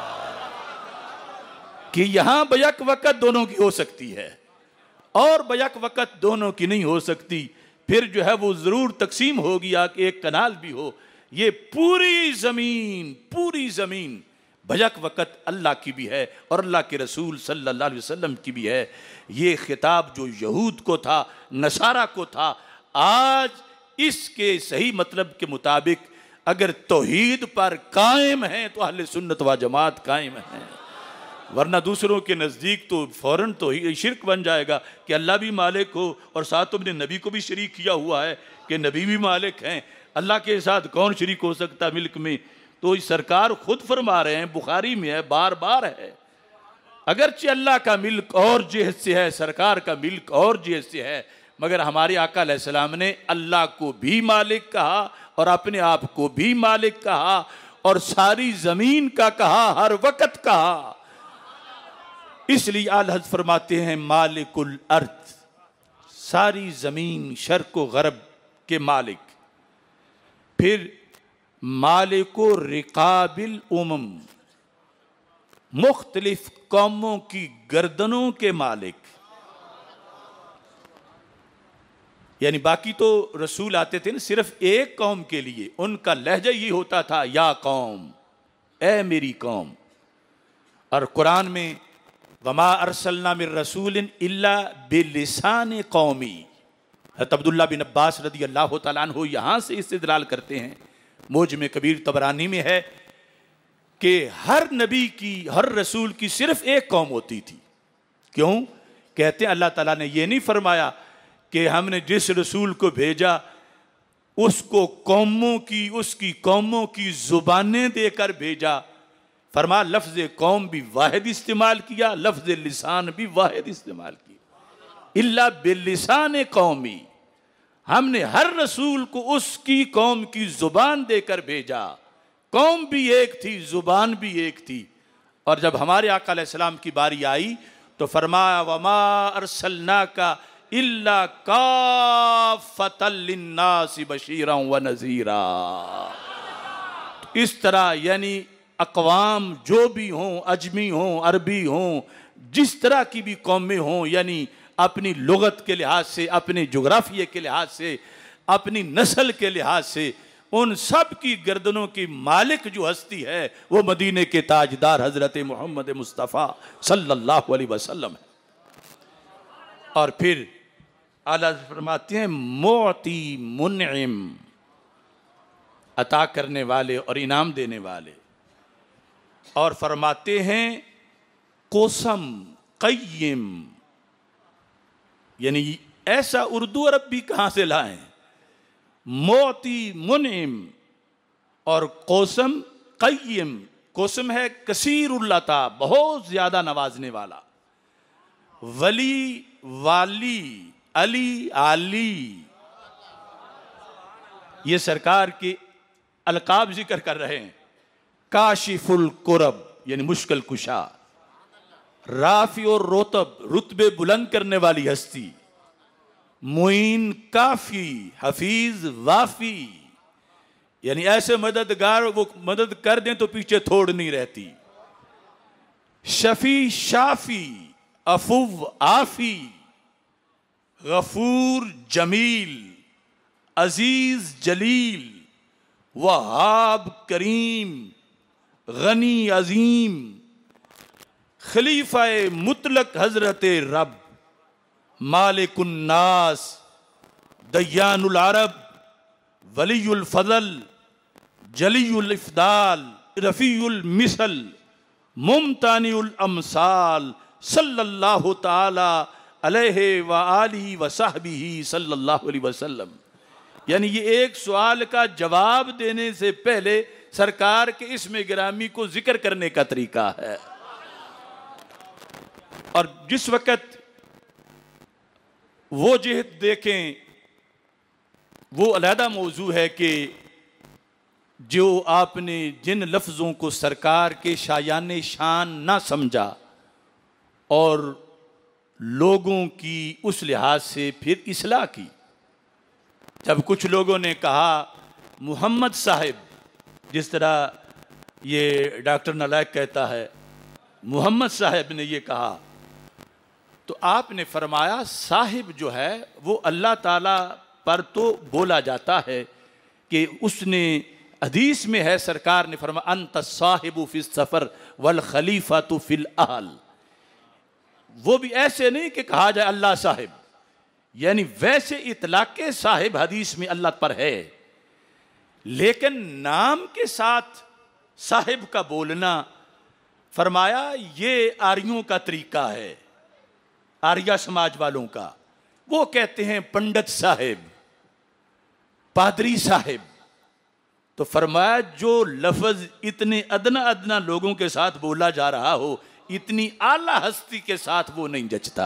कि यहां बयक वक़्त दोनों की हो सकती है और बयक वक़्त दोनों की नहीं हो सकती। फिर जो है वो जरूर तकसीम होगी, कि एक कनाल भी हो। ये पूरी जमीन बयक वक़्त अल्लाह की भी है और अल्लाह के रसूल सल्लल्लाहु अलैहि वसल्लम की भी है। ये खिताब जो यहूद को था, नसारा को था, आज इसके सही मतलब के मुताबिक अगर तौहीद पर कायम है तो अहले सुन्नत व जमात कायम है, वरना दूसरों के नज़दीक तो फ़ौरन तो ही शिरक बन जाएगा कि अल्लाह भी मालिक हो और साथ तुमने नबी को भी शरीक किया हुआ है कि नबी भी मालिक हैं। अल्लाह के साथ कौन शरीक हो सकता मिल्क में? तो इस सरकार खुद फरमा रहे हैं, बुखारी में है, बार बार है, अगरचे अल्लाह का मिल्क और जेहद से है, सरकार का मिल्क और जेहद से है, मगर हमारे आका अलैहिस्सलाम ने अल्लाह को भी मालिक कहा और अपने आप को भी मालिक कहा और सारी जमीन का कहा, हर वक़्त कहा। इसलिए आला हज़रत फरमाते हैं मालिकुल अर्द, सारी जमीन शर्क़ व गरब के मालिक। फिर मालिको रिकाबिल उमम, मुख्तलिफ कौमों की गर्दनों के मालिक। यानी बाकी तो रसूल आते थे ना सिर्फ एक कौम के लिए, उनका लहजा ये होता था, या कौम, ए मेरी कौम। और कुरान में वमा अरसलना मिर रसूलिन इल्ला बिलिसान कौमी, हज़रत अब्दुल्लाह बिन अब्बास रदी अल्लाह तआला अन्हु यहाँ से इस्तिदलाल करते हैं, मोजम कबीर तबरानी में है कि हर नबी की, हर रसूल की सिर्फ एक कौम होती थी। क्यों? कहते हैं अल्लाह ताला ने ये नहीं फरमाया कि हमने जिस रसूल को भेजा उसको कौमों की, उसकी कौमों की जुबानें देकर भेजा। फरमा लफ्ज़ कौम भी वाहिद इस्तेमाल किया, लफ्ज़ लिसान भी वाहिद इस्तेमाल किया, इल्ला बिलिसान कौमी। हमने हर रसूल को उसकी कौम की जुबान देकर भेजा। कौम भी एक थी, जुबान भी एक थी। और जब हमारे आका अलैहिस्सलाम की बारी आई तो फरमाया वमा अरसलना का इल्ला काफ़तल लिन्नासि बशीरन व नज़ीरा। इस तरह यानी अक़वाम जो भी हों, अजमी हों, अरबी हों, जिस तरह की भी कौमें हों, यानी अपनी लुगत के लिहाज से, अपने जोग्राफिया के लिहाज से, अपनी नस्ल के लिहाज से, उन सब की गर्दनों की मालिक जो हस्ती है वो मदीने के ताजदार हज़रत मोहम्मद मुस्तफ़ा सल्लल्लाहु अलैहि वसल्लम है। और फिर आला फरमाते हैं मोती मुनइम, अता करने वाले और इनाम देने वाले। और फरमाते हैं कोसम क़य्यिम, यानी ऐसा उर्दू अरब भी कहाँ से लाएं, मोती मुनइम और कोसम क़य्यिम। कोसम है कसीरुल्लता, बहुत ज्यादा नवाजने वाला, वली वाली, अली आली, ये सरकार के अलकाब जिक्र कर रहे हैं। काशिफुल कुरब यानी मुश्किल कुशा, राफी और रोतब रुतबे बुलंद करने वाली हस्ती, मुइन काफी, हफीज वाफी, यानी ऐसे मददगार वो मदद कर दें तो पीछे थोड़ नहीं रहती। शफी शाफी, अफुव आफी, गफूर जमील, अजीज जलील, वहाब करीम, गनी अजीम, खलीफा मुतलक हजरत रब, मालिकुन नास, दयानुल अरब, वलीयुल फजल, जलीयुल इफ्दाल, रफीउल मिसल, मुमतानिउल अमसाल, सल्लल्लाहु ताला अलैहि व आलिहि व सहबिही सल्लल्लाहु अलैहि वसल्लम। यानी ये एक सवाल का जवाब देने से पहले सरकार के इसमें गिरामी को जिक्र करने का तरीका है। और जिस वक़्त वो जिहत देखें, वो अलहदा मौजू है कि जो आपने जिन लफ्ज़ों को सरकार के शायान शान ना समझा और लोगों की उस लिहाज से फिर इस्लाह की। जब कुछ लोगों ने कहा मोहम्मद साहिब, जिस तरह ये डॉक्टर नालायक कहता है मोहम्मद साहिब ने ये कहा, तो आपने फरमाया साहिब जो है वो अल्लाह ताला पर तो बोला जाता है कि उसने हदीस में है, सरकार ने फरमाया अंत साहिबु फिस सफर वल खलीफा तो फिल अहल। वो भी ऐसे नहीं कि कहा जाए अल्लाह साहिब, यानी वैसे इतलाके साहिब हदीस में अल्लाह पर है, लेकिन नाम के साथ साहिब का बोलना फरमाया ये आर्यों का तरीका है, आर्या समाज वालों का। वो कहते हैं पंडित साहिब, पादरी साहिब। तो फरमाया जो लफ्ज इतने अदना अदना लोगों के साथ बोला जा रहा हो, इतनी आला हस्ती के साथ वो नहीं जचता।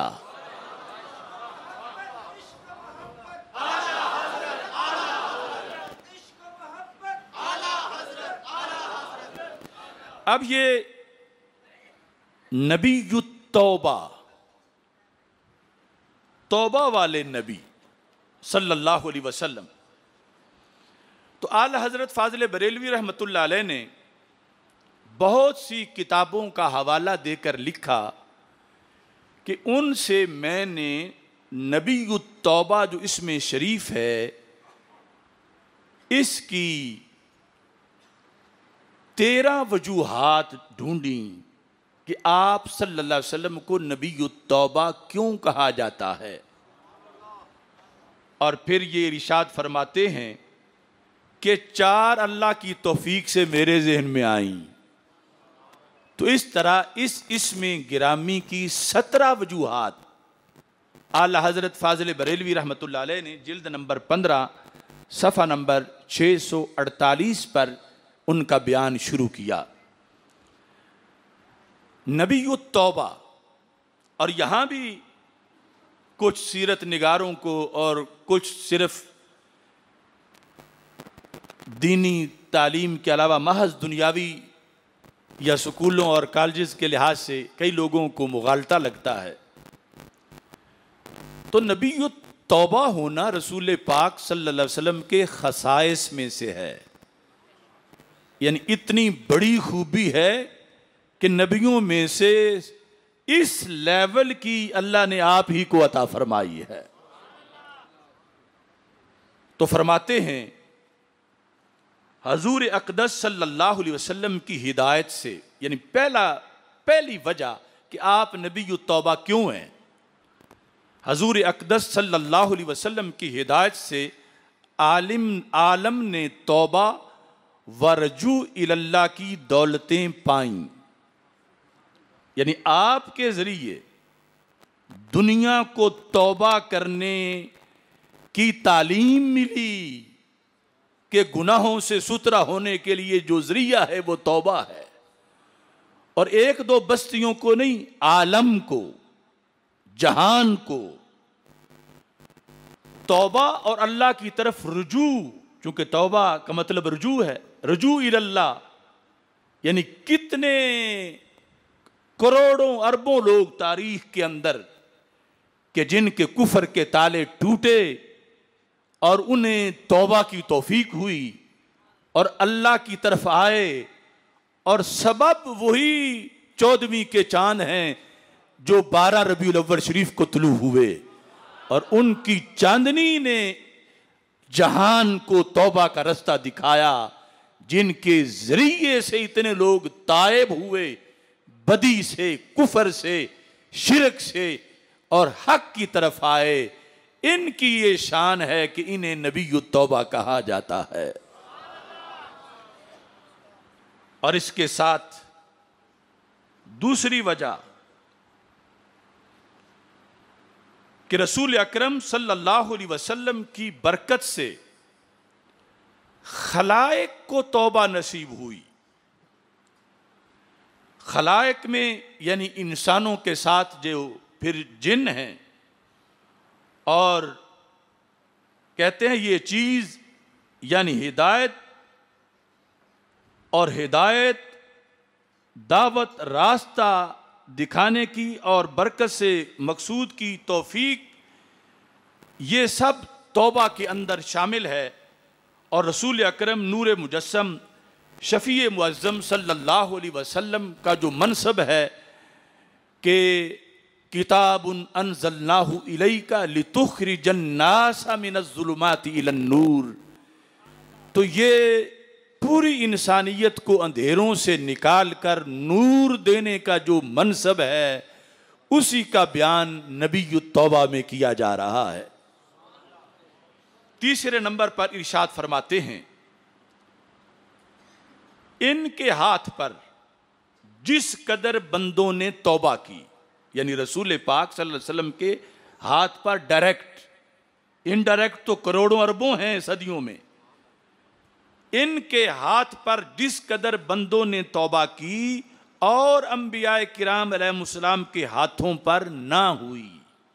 अब ये नबी तौबा, तौबा वाले नबी सल्लल्लाहु अलैहि वसल्लम, तो आला हजरत फाजिल बरेलवी रहमतुल्लाह अलैह ने बहुत सी किताबों का हवाला देकर लिखा कि उनसे मैंने नबी तौबा जो इसमें शरीफ है, इसकी 13 वजूहात ढूंढी कि आप सल्लल्लाहु अलैहि वसल्लम को नबी तौबा क्यों कहा जाता है। और फिर ये इरशाद फरमाते हैं कि 4 अल्लाह की तौफीक से मेरे जहन में आई। तो इस तरह इस इसमें गिरामी की 17 वजूहात आला हजरत फाजिल बरेलवी रहमतुल्लाह अलैह ने जिल्द नंबर 15 सफ़ा नंबर 648 पर उनका बयान शुरू किया। नबी तौबा, और यहाँ भी कुछ सीरत निगारों को और कुछ सिर्फ दीनी तालीम के अलावा महज दुनियावी या स्कूलों और कॉलेजेस के लिहाज से कई लोगों को मुगालता लगता है। तो नबी तौबा होना रसूल पाक सल्लल्लाहु अलैहि वसल्लम के खसाइस में से है, यानी इतनी बड़ी खूबी है कि नबियों में से इस लेवल की अल्लाह ने आप ही को अता फरमाई है। तो फरमाते हैं हजूर अक़दस सल्लल्लाहु अलैहि वसल्लम की हिदायत से, यानी पहली वजह कि आप नबी तौबा क्यों हैं, हजूर अक़दस सल्लल्लाहु अलैहि वसल्लम की हिदायत से आलम ने तौबा व रजू इल्लाह की दौलतें पाईं। यानी आपके जरिए दुनिया को तौबा करने की तालीम मिली कि गुनाहों से सुतरा होने के लिए जो जरिया है वो तौबा है। और एक दो बस्तियों को नहीं, आलम को, जहान को तौबा और अल्लाह की तरफ रुजू, चूंकि तौबा का मतलब रुजू है, रुजू इल्लाह, यानी कितने करोड़ों अरबों लोग तारीख के अंदर कि जिनके कुफर के ताले टूटे और उन्हें तौबा की तौफीक हुई और अल्लाह की तरफ आए, और सबब वही 14वीं के चांद हैं जो 12 रबीउल अव्वल शरीफ को तुलू हुए, और उनकी चांदनी ने जहान को तौबा का रास्ता दिखाया, जिनके जरिए से इतने लोग तायब हुए बदी से, कुफर से, शिरक से और हक की तरफ आए। इनकी ये शान है कि इन्हें नबी तौबा कहा जाता है। और इसके साथ दूसरी वजह कि रसूल अकरम सल्लल्लाहु अलैहि वसल्लम की बरकत से खलाइक को तौबा नसीब हुई। खलाइक में यानी इंसानों के साथ जो फिर जिन हैं, और कहते हैं ये चीज यानी हिदायत, और हिदायत दावत रास्ता दिखाने की और बरकत से मकसूद की तौफीक, ये सब तौबा के अंदर शामिल है। और रसूल अकरम नूर मुजस्सम शफ़ी मुअज़्ज़म सल्लल्लाहु अलैहि वसल्लम का जो मनसब है कि किताबुन अनज़लनाहु इलैका लितुख़रिजन नासा मिनज़्ज़ुलुमाति इलन-नूर, तो ये पूरी इंसानियत को अंधेरों से निकाल कर नूर देने का जो मनसब है, उसी का बयान नबी तौबा में किया जा रहा है। तीसरे नंबर पर इरशाद फरमाते हैं इनके हाथ पर जिस कदर बंदों ने तौबा की, यानी रसूल पाक सल्लल्लाहु अलैहि वसल्लम के हाथ पर डायरेक्ट, इनडायरेक्ट तो करोड़ों अरबों हैं सदियों में, इनके हाथ पर जिस कदर बंदों ने तौबा की और अंबियाए किराम अलैहिमुस्सलाम के हाथों पर ना हुई।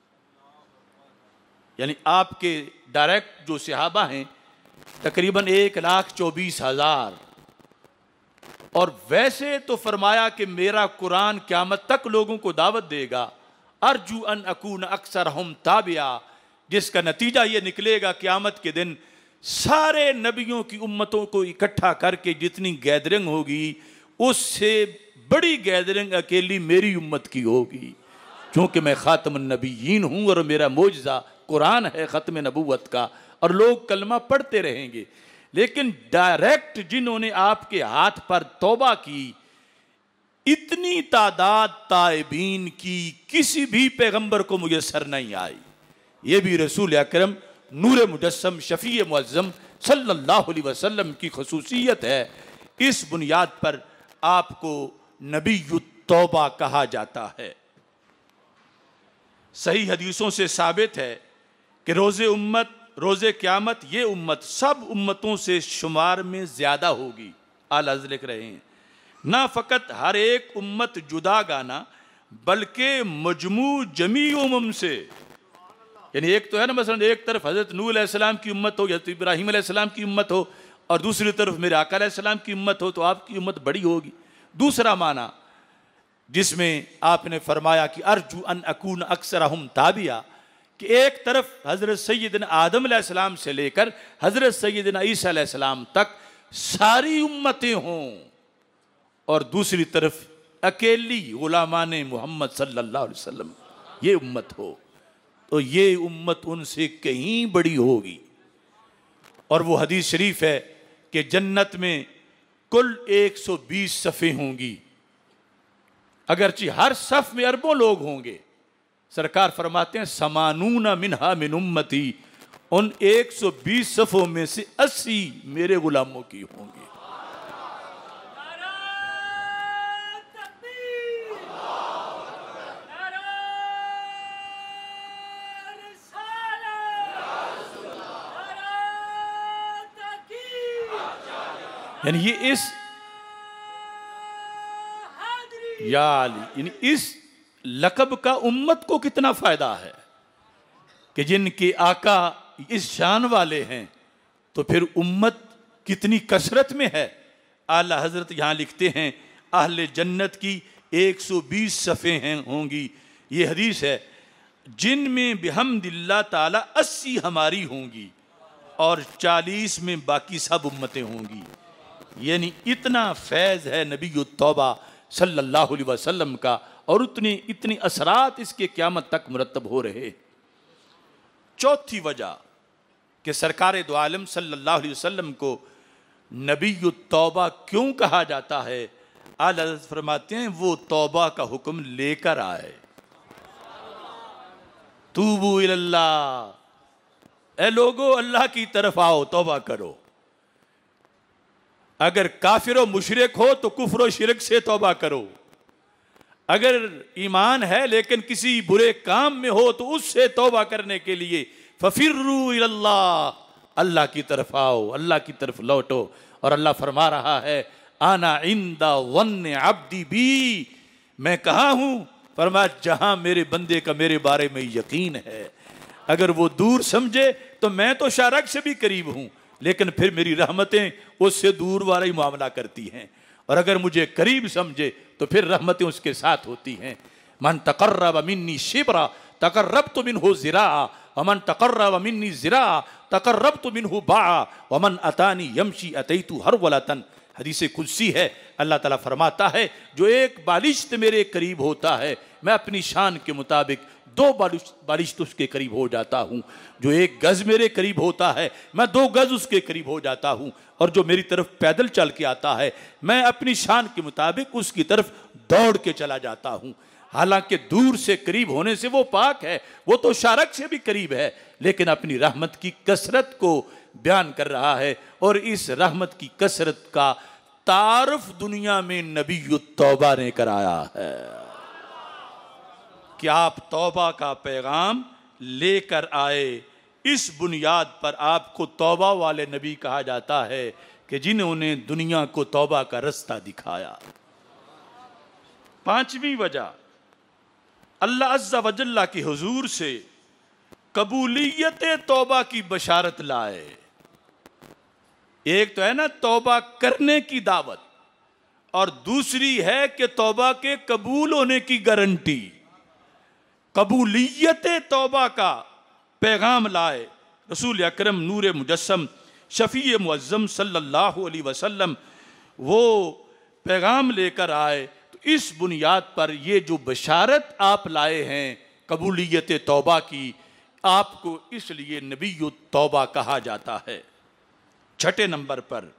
यानी आपके डायरेक्ट जो सहाबा हैं तकरीबन 1,24,000, और वैसे तो फरमाया कि मेरा कुरान क़यामत तक लोगों को दावत देगा, अर्जू अन अकून अक्सरहुम ताबिया, जिसका नतीजा ये निकलेगा क़यामत के दिन सारे नबियों की उम्मतों को इकट्ठा करके जितनी गैदरिंग होगी उससे बड़ी गैदरिंग अकेली मेरी उम्मत की होगी, क्योंकि मैं खातमुन नबिय्यीन हूँ और मेरा मोजज़ा कुरान है ख़त्म नबूवत का, और लोग कलमा पढ़ते रहेंगे। लेकिन डायरेक्ट जिन्होंने आपके हाथ पर तौबा की, इतनी तादाद ताइबीन की किसी भी पैगंबर को मुयस्सर नहीं आई। ये भी रसूल अकरम नूर मुजस्सम शफ़ी मुअज़्ज़म सल्लल्लाहु अलैहि वसल्लम की खसूसियत है। इस बुनियाद पर आपको नबी तौबा कहा जाता है। सही हदीसों से साबित है कि रोज़े क़यामत ये उम्मत सब उम्मतों से शुमार में ज़्यादा होगी। आला हज़रत लिख रहे हैं, ना फ़कत हर एक उम्मत जुदा गाना बल्कि मजमू जमी उम्म से, यानी एक तो है ना, मसलन एक तरफ हज़रत नूह अलैहिस्सलाम की उम्मत हो, हज़रत इब्राहीम अलैहिस्सलाम की उम्मत हो, और दूसरी तरफ मेरे आका अलैहिस्सलाम की उम्मत हो, तो आपकी उम्मत बड़ी होगी। दूसरा माना जिसमें आपने फरमाया कि अर्जू अन अकून अक्सरहुम ताबिया, कि एक तरफ हज़रत सैयदना आदम अलैहिस्सलाम से लेकर हज़रत सैयदना ईसा अलैहिस्सलाम तक सारी उम्मतें हों और दूसरी तरफ अकेली गुलामाने मोहम्मद सल्लल्लाहु अलैहि वसल्लम ये उम्मत हो, तो ये उम्मत उनसे कहीं बड़ी होगी। और वो हदीस शरीफ है कि जन्नत में कुल 120 सफ़े होंगी, अगरचे हर सफ़ में अरबों लोग होंगे। सरकार फरमाते हैं समानूना मिनहा मिन उम्मती, उन 120 सफ़ों में से 80 मेरे गुलामों की होंगी। यानी ये इस लक़ब का उम्मत को कितना फ़ायदा है कि जिनके आका इस शान वाले हैं, तो फिर उम्मत कितनी कसरत में है। आला हज़रत यहाँ लिखते हैं अहले जन्नत की 120 सफ़े हैं होंगी। ये हदीस है, जिनमें बिहम्दिल्लाह ताला 80 हमारी होंगी और 40 में बाकी सब उम्मतें होंगी। यानी इतना फैज़ है नबी तौबा सल्लल्लाहु अलैहि वसल्लम का, और इतनी असरात इसके क़यामत तक मुरतब हो रहे। चौथी वजह कि सरकार दो आलम सल्लल्लाहु अलैहि वसल्लम को नबी तौबा क्यों कहा जाता है, आला हज़रत फरमाते हैं वो तौबा का हुक्म लेकर आए। तूबू इलल्लाह, ए लोगो अल्लाह की तरफ आओ, तौबा करो। अगर काफिर और मुशरिक हो तो कुफ्र और शिरक से तौबा करो। अगर ईमान है लेकिन किसी बुरे काम में हो तो उससे तौबा करने के लिए फफिर्रू इलल्लाह, अल्लाह की तरफ आओ, अल्लाह की तरफ लौटो। और अल्लाह फरमा रहा है आना इंदा वन्ने अब्दी बी, मैं कहाँ हूँ, फरमाया जहाँ मेरे बंदे का मेरे बारे में यकीन है। अगर वो दूर समझे तो मैं तो शारक से भी करीब हूँ, लेकिन फिर मेरी रहमतें उससे दूर वाला ही मामला करती हैं। और अगर मुझे करीब समझे तो फिर रहमतें उसके साथ होती हैं। मन तकर्रब मिन्नी शिबरा तकर्रबतु मिन्हु ज़िराआ वमन तकर्रब मिन्नी ज़िराआ तकर्रबतु मिन्हु बाआ वमन अतानी यमशी अतैतु हरवलतन। हदीस कुदसी है, अल्लाह ताला फरमाता है जो एक बालिश्त मेरे करीब होता है मैं अपनी शान के मुताबिक 2 बालिश्त उसके करीब हो जाता हूँ। जो 1 गज़ मेरे करीब होता है मैं 2 गज़ उसके करीब हो जाता हूँ। और जो मेरी तरफ पैदल चल के आता है मैं अपनी शान के मुताबिक उसकी तरफ दौड़ के चला जाता हूँ। हालांकि दूर से करीब होने से वो पाक है, वो तो शारक से भी करीब है, लेकिन अपनी रहमत की कसरत को बयान कर रहा है। और इस रहमत की कसरत का तारुफ दुनिया में नबी तौबा ने कराया है कि आप तौबा का पैगाम लेकर आए। इस बुनियाद पर आपको तौबा वाले नबी कहा जाता है कि जिन्होंने दुनिया को तौबा का रास्ता दिखाया। 5वीं वजह, अल्लाह अज़्ज़ा वजल्ला की हुजूर से कबूलियत तौबा की बशारत लाए। एक तो है ना तौबा करने की दावत, और दूसरी है कि तौबा के कबूल होने की गारंटी। कबूलियत तौबा का पैगाम लाए रसूल अकरम नूर मुजस्सम शफ़ी मुअज़्ज़म सल्लल्लाहु अलैहि वसल्लम, वो पैगाम लेकर आए। तो इस बुनियाद पर ये जो बशारत आप लाए हैं कबूलियत तौबा की, आपको इसलिए नबी तौबा कहा जाता है। 6 नंबर पर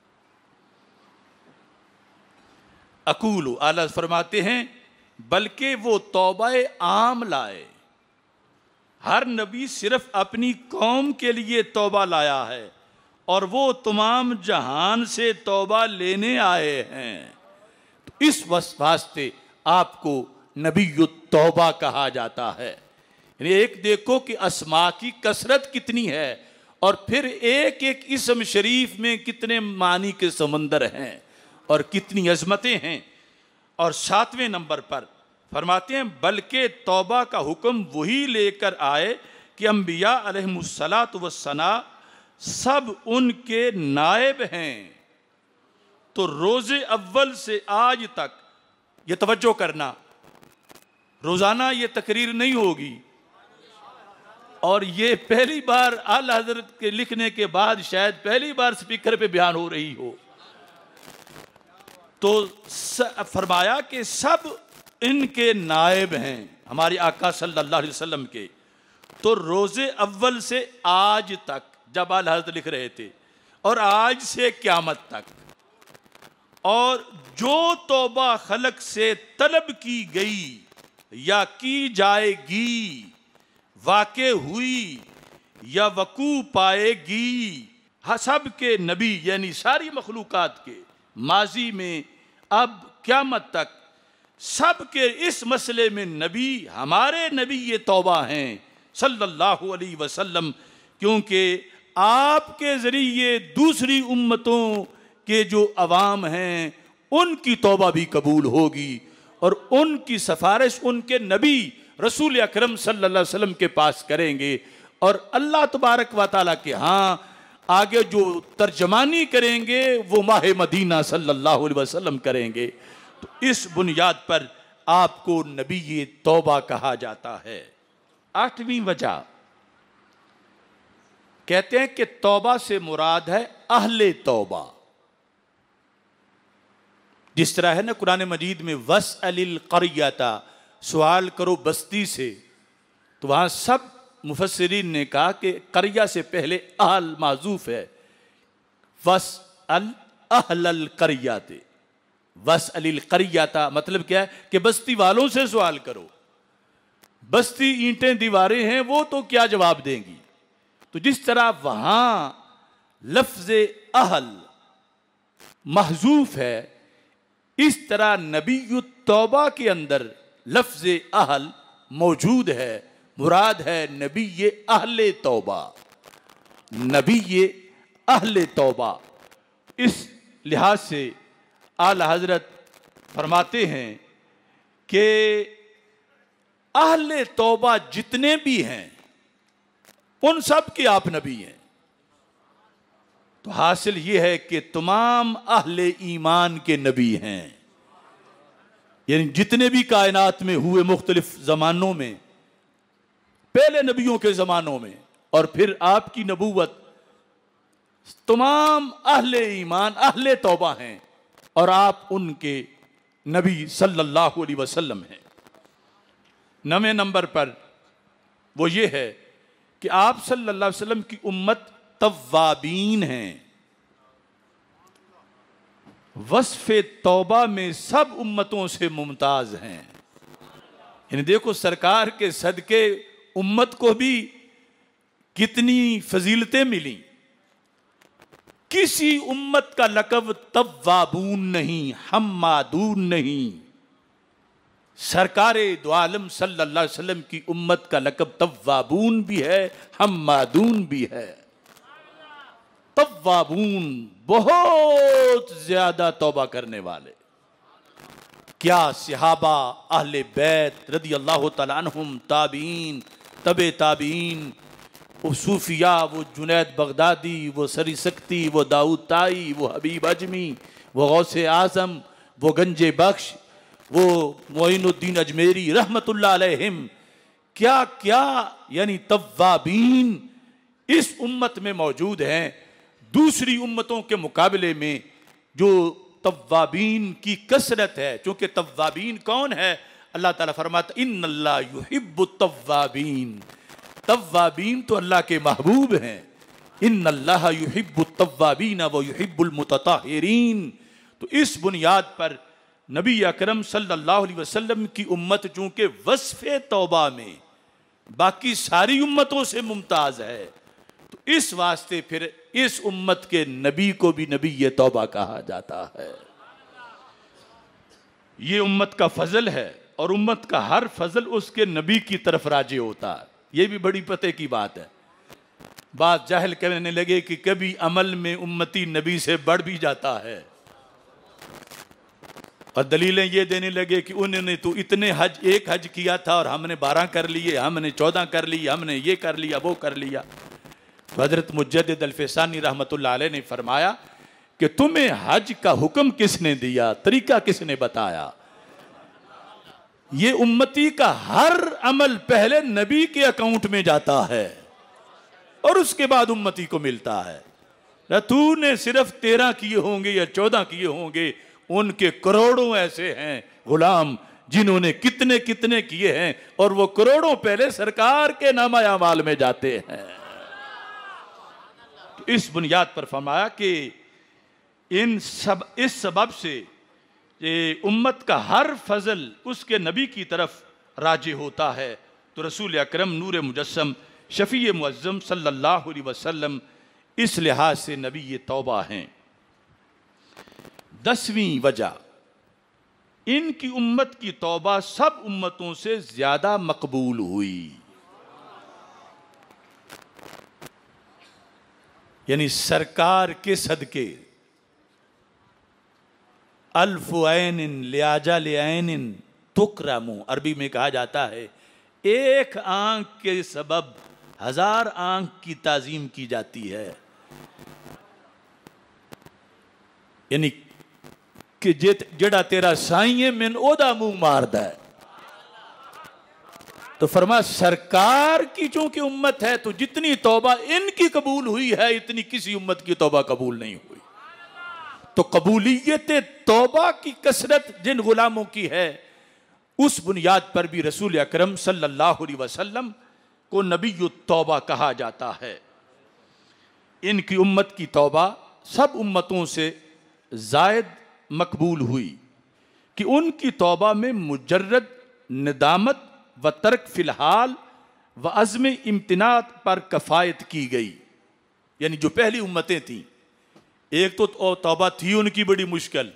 अकूल आला फरमाते हैं बल्कि वो तौबा आम लाए। हर नबी सिर्फ अपनी कौम के लिए तौबा लाया है और वो तमाम जहान से तौबा लेने आए हैं। तो इस वास्ते आपको नबी तौबा कहा जाता है। यानी एक देखो कि अस्मा की कसरत कितनी है और फिर एक एक इस्म शरीफ में कितने मानी के समंदर हैं और कितनी अजमतें हैं। और 7वें नंबर पर फरमाते हैं बल्कि तौबा का हुक्म वही लेकर आए कि अंबिया अलैहिमुस्सलातु वस्सना सब उनके नायब हैं। तो रोज़े अव्वल से आज तक ये तवज्जो करना, रोज़ाना ये तकरीर नहीं होगी, और ये पहली बार आला हजरत के लिखने के बाद शायद पहली बार स्पीकर पे बयान हो रही हो। तो फरमाया कि सब इनके नायब हैं हमारे आका सल्लल्लाहु अलैहि वसल्लम के। तो रोज़े अव्वल से आज तक जब आला हजरत लिख रहे थे और आज से क़यामत तक, और जो तौबा खलक से तलब की गई या की जाएगी, वाक़े हुई या वकू पाएगी, सब के नबी यानी सारी मखलूकात के माजी में अब क़यामत तक सब के इस मसले में नबी हमारे नबी ये तौबा हैं सल्लल्लाहु अलैहि वसल्लम, क्योंकि आपके ज़रिए दूसरी उम्मतों के जो अवाम हैं उनकी तौबा भी कबूल होगी और उनकी सिफारिश उनके नबी रसूल अकरम सल्लल्लाहु अलैहि वसल्लम के पास करेंगे और अल्लाह तबारक व तआला के यहाँ आगे जो तर्जमानी करेंगे वो माह मदीना सल्लल्लाहु अलैहि वसल्लम करेंगे। तो इस बुनियाद पर आपको नबी ये तौबा कहा जाता है। 8वीं वजह कहते हैं कि तौबा से मुराद है अहले तौबा। जिस तरह है ना कुरान मजीद में वस्अलिल क़रियता, सवाल करो बस्ती से, तो वहां सब मुफस्सिरीन ने कहा कि करिया से पहले अहल माजूफ है, वस्अल अहलल क़रियते, वस्अलिल क़रियता मतलब क्या है कि बस्ती वालों से सवाल करो। बस्ती ईंटें दीवारें हैं, वो तो क्या जवाब देंगी। तो जिस तरह वहां लफ्ज़ अहल महजूफ है, इस तरह नबी तौबा के अंदर लफ्ज़ अहल मौजूद है। मुराद है नबी ये अहले तौबा, नबी ये अहले तौबा। इस लिहाज से आला हजरत फरमाते हैं कि अहले तौबा जितने भी हैं उन सब के आप नबी हैं। तो हासिल ये है कि तमाम अहले ईमान के नबी हैं, यानी जितने भी कायनात में हुए मुख्तलिफ ज़मानों में, पहले नबियों के ज़मानों में और फिर आपकी नबूवत, तमाम अहले ईमान अहले तौबा हैं और आप उनके नबी सल्लल्लाहु अलैहि वसल्लम हैं। 9वें नंबर पर वो ये है कि आप सल्लल्लाहु अलैहि वसल्लम की उम्मत तव्वाबीन हैं। वस्फ़े तौबा में सब उम्मतों से मुमताज हैं। यानी देखो सरकार के सदके उम्मत को भी कितनी फजीलतें मिली। किसी उम्मत का लक़ब तव्वाबून नहीं, हम्मादून नहीं। सरकारे दो आलम सल्लल्लाहु अलैहि वसल्लम की उम्मत का लक़ब तव्वाबून भी है, हम्मादून भी है। तव्वाबून बहुत ज्यादा तौबा करने वाले। क्या सहाबा, अहले बैत रदी अल्लाह तआला अन्हुम, ताबीन, तबे ताबीन, वो सूफिया, वो जुनैद बगदादी, वो सरी सक्ती, वो दाऊद ताई, वो हबीब अजमी, वो गौसे आज़म, वो गंजे बख्श, वो मोइनुद्दीन अजमेरी रहमतुल्लाह अलैहिम, क्या क्या यानी तव्वाबीन इस उम्मत में मौजूद हैं। दूसरी उम्मतों के मुकाबले में जो तव्वाबीन की कसरत है, क्योंकि तव्वाबीन कौन है, अल्लाह ताला फरमाता इन्नल्लाह युहिब्बुत तव्वाबीन, तव्वाबीन तो अल्लाह के महबूब हैं। इन्नल्लाह युहिब्बुत तव्वाबीन व युहिब्बुल मुतताहिरीन। तो इस बुनियाद पर नबी अकरम सल्लल्लाहु अलैहि वसल्लम की उम्मत चूंकि वस्फ़े तौबा में बाकी सारी उम्मतों से मुमताज है, तो इस वास्ते फिर इस उम्मत के नबी को भी नबी ये तौबा कहा जाता है। ये उम्मत का फजल है और उम्मत का हर फजल उसके नबी की तरफ राजी होता है। ये भी बड़ी पते की बात है। बात जाहिल कहने लगे कि कभी अमल में उम्मती नबी से बढ़ भी जाता है और दलीलें ये देने लगे कि उन्होंने तो इतने हज, एक हज किया था और हमने 12 कर लिए, हमने 14 कर लिए, हमने ये कर लिया, वो कर लिया। हज़रत मुजद्दिद अल-फ़सानी रहमतुल्लाह अलैह ने फरमाया कि तुम्हें हज का हुक्म किसने दिया, तरीका किसने बताया। ये उम्मती का हर अमल पहले नबी के अकाउंट में जाता है और उसके बाद उम्मती को मिलता है। न तूने सिर्फ 13 किए होंगे या 14 किए होंगे, उनके करोड़ों ऐसे हैं गुलाम जिन्होंने कितने कितने किए हैं और वो करोड़ों पहले सरकार के नामा अमाल में जाते हैं। तो इस बुनियाद पर फरमाया कि इस सबब से ये उम्मत का हर फजल उसके नबी की तरफ राजी होता है। तो रसूल अकरम नूर मुजस्सम शफी मुअज्जम सल्लल्लाहु अलैहि वसल्लम इस लिहाज से नबी ये तौबा हैं। 10वीं वजह, इनकी उम्मत की तौबा सब उम्मतों से ज्यादा मकबूल हुई। यानी सरकार के सदके अल्फुऐन लियाजा लियान तुकरमु, अरबी में कहा जाता है एक आंख के सबब 1000 आंख की ताजीम की जाती है। यानी कि जेड़ा तेरा साई है मैंने ओदा मुंह मारदा है। तो फरमा सरकार की चूंकि उम्मत है तो जितनी तौबा इनकी कबूल हुई है इतनी किसी उम्मत की तौबा कबूल नहीं हुई। तो कबूलियत तौबा की कसरत जिन गुलामों की है उस बुनियाद पर भी रसूल अकरम सल्लल्लाहु अलैहि वसल्लम को नबीयुत तौबा कहा जाता है। इनकी उम्मत की तौबा सब उम्मतों से जायद मकबूल हुई कि उनकी तौबा में मुजर्रद निदामत व तर्क फिलहाल व अज़्म इम्तिनात पर कफ़ायत की गई। यानी जो पहली उम्मतें थीं, एक तो तौबा थी उनकी बड़ी मुश्किल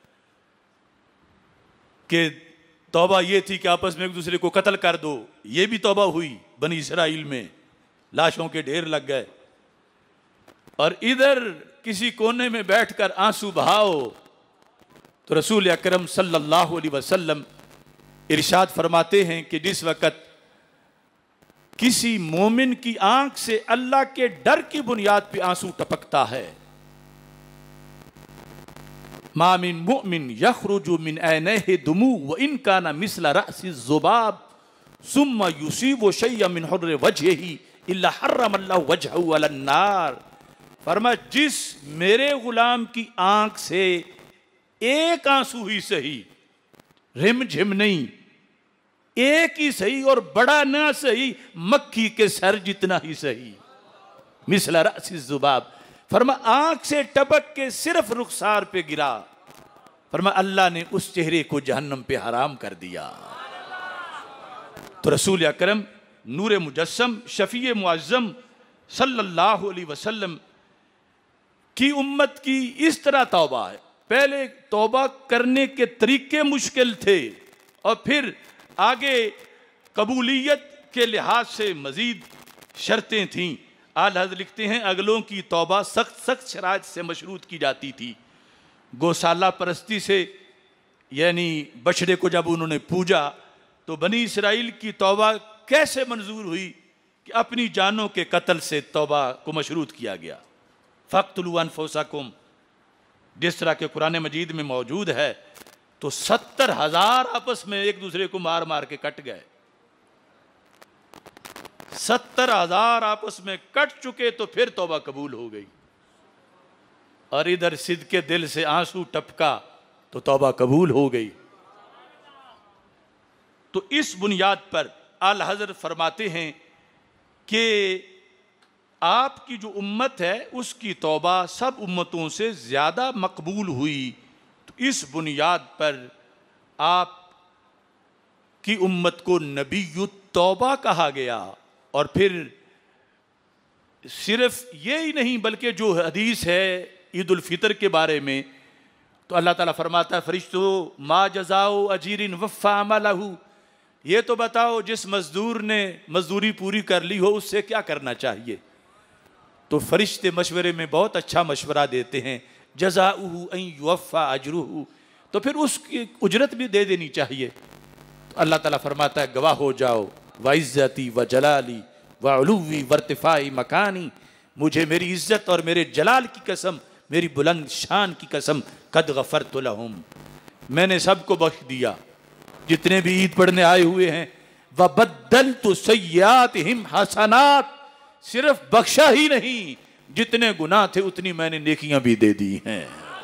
कि तौबा ये थी कि आपस में एक दूसरे को कत्ल कर दो। ये भी तौबा हुई बनी इसराइल में, लाशों के ढेर लग गए। और इधर किसी कोने में बैठकर आंसू बहाओ। तो रसूल अकरम सल्लल्लाहु अलैहि वसल्लम इरशाद फरमाते हैं कि जिस वक़्त किसी मोमिन की आंख से अल्लाह के डर की बुनियाद पे आंसू टपकता है, मा मिन मुमिन यखरुजु मिन ऐनैहि दुमू व इन काना मिस्ला रअसी ज़ुबाब सुम्मा युसीबु शय्यन मिन हुर्रि वजहिही इल्ला हर्रमल्लाहु वजहहु अलन नार। फरमा जिस मेरे गुलाम की आंख से एक आंसू ही सही, रिम झिम नहीं, एक ही सही और बड़ा ना सही, मक्खी के सर जितना ही सही, मिस्ला रअसी ज़ुबाब, फरमा आंख से टपक के सिर्फ रुखसार पे गिरा, फरमा अल्लाह ने उस चेहरे को जहन्नम पे हराम कर दिया। तो रसूल अकरम नूर मुजस्सम शफी मुअज्जम सल्लल्लाहु अलैहि वसल्लम की उम्मत की इस तरह तौबा है। पहले तौबा करने के तरीके मुश्किल थे और फिर आगे कबूलियत के लिहाज से मजीद शर्तें थीं। आला हज़रत लिखते हैं अगलों की तौबा सख्त सख्त शराइत से मशरूत की जाती थी। गौशाला परस्ती से, यानी बछड़े को जब उन्होंने पूजा तो बनी इसराइल की तौबा कैसे मंजूर हुई कि अपनी जानों के कत्ल से तौबा को मशरूत किया गया। फ़क़्तुलू अनफुसकुम जिस तरह के कुरान मजीद में मौजूद है, तो 70,000 आपस में एक दूसरे को मार मार के कट गए। 70,000 आपस में कट चुके तो फिर तौबा कबूल हो गई। और इधर सिद्क़ के दिल से आंसू टपका तो तौबा कबूल हो गई। तो इस बुनियाद पर आला हज़रत फरमाते हैं कि आपकी जो उम्मत है उसकी तौबा सब उम्मतों से ज़्यादा मकबूल हुई। तो इस बुनियाद पर आप की उम्मत को नबीयुत तौबा कहा गया। और फिर सिर्फ ये ही नहीं बल्कि जो हदीस है ईद उल फितर के बारे में, तो अल्लाह ताला फरमाता है फरिश्तों मा जज़ाओ अजीरिन वफ़ा अमलहू, ये तो बताओ जिस मजदूर ने मजदूरी पूरी कर ली हो उससे क्या करना चाहिए। तो फरिश्ते मशवरे में बहुत अच्छा मशवरा देते हैं, जज़ाउहु अन युवफ़ा अजरुहु, तो फिर उसकी उजरत भी दे देनी चाहिए। तो अल्लाह ताला फरमाता है गवाह हो जाओ व इज़्ज़ती व जलाली व उलुव्वी व इर्तिफ़ाई मकानी, मुझे मेरी इज़्ज़त और मेरे जलाल की कसम, मेरी बुलंद शान की कसम, कद गफ़रतु लहुम, मैंने सबको बख्श दिया। जितने भी ईद पढ़ने आए हुए हैं, वबद्दलतु सय्यातिहिम हसनात, सिर्फ बख्शा ही नहीं, जितने गुनाह थे उतनी मैंने नेकियां भी दे दी हैं।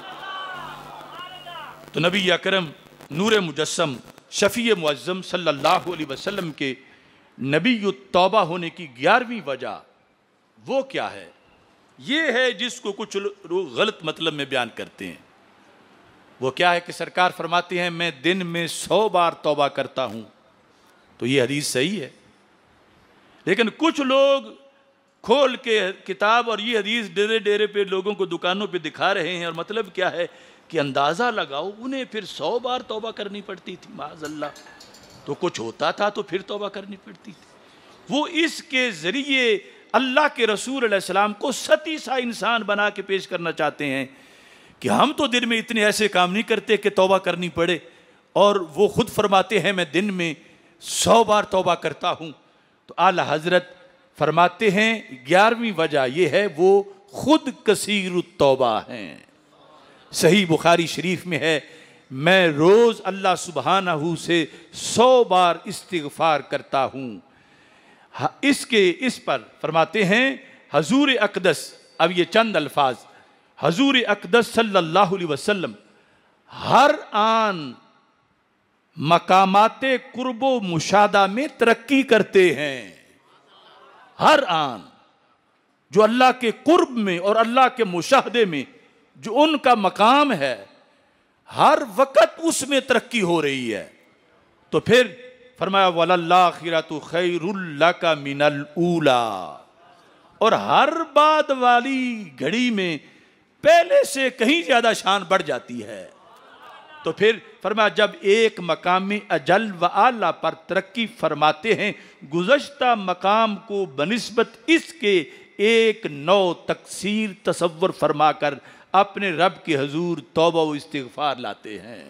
तो नबी अकरम नूर मुजस्सम शफी मुअज्जम सल्लल्लाहु अलैहि वसल्लम के नबी तौबा होने की 11वीं वजह वो क्या है? ये है जिसको कुछ लोग गलत मतलब में बयान करते हैं। वो क्या है कि सरकार फरमाते हैं मैं दिन में 100 बार तौबा करता हूं, तो ये हदीस सही है, लेकिन कुछ लोग खोल के किताब और ये हदीस डेरे डेरे पे लोगों को दुकानों पे दिखा रहे हैं। और मतलब क्या है कि अंदाज़ा लगाओ, उन्हें फिर 100 बार तौबा करनी पड़ती थी, माज़अल्लाह, तो कुछ होता था तो फिर तौबा करनी पड़ती थी। वो इसके ज़रिए अल्लाह के रसूल अलैहि सलाम को सती सा इंसान बना के पेश करना चाहते हैं कि हम तो दिन में इतने ऐसे काम नहीं करते कि तौबा करनी पड़े, और वो खुद फरमाते हैं मैं दिन में 100 बार तौबा करता हूँ। तो आला हज़रत फरमाते हैं 11वीं वजह यह है वो खुद कसीरुत तौबा हैं। सही बुखारी शरीफ में है मैं रोज़ अल्लाह सुब्हानहू से 100 बार इस्तिग़फ़ार करता हूँ। इस पर फरमाते हैं हजूर अक़दस, अब ये चंद अल्फाज, हजूर अक़दस सल्लल्लाहु अलैहि वसल्लम हर आन मकामाते कुर्बो मुशादा में तरक्की करते हैं। हर आन जो अल्लाह के कुर्ब में और अल्लाह के मुशाहदे में जो उनका मकाम है, हर वक्त उसमें तरक्की हो रही है। तो फिर फरमाया वलल्लाखिरतु खैरुल लका मिनल ऊला, और हर बाद वाली घड़ी में पहले से कहीं ज्यादा शान बढ़ जाती है। तो फिर फरमाया जब एक मकाम अजल व आला पर तरक्की फरमाते हैं, गुज़श्ता मकाम को बनिस्बत इसके एक नौ तकसीर तसव्वुर फरमाकर अपने रब के हजूर तौबा व इस्तिग़फ़ार लाते हैं।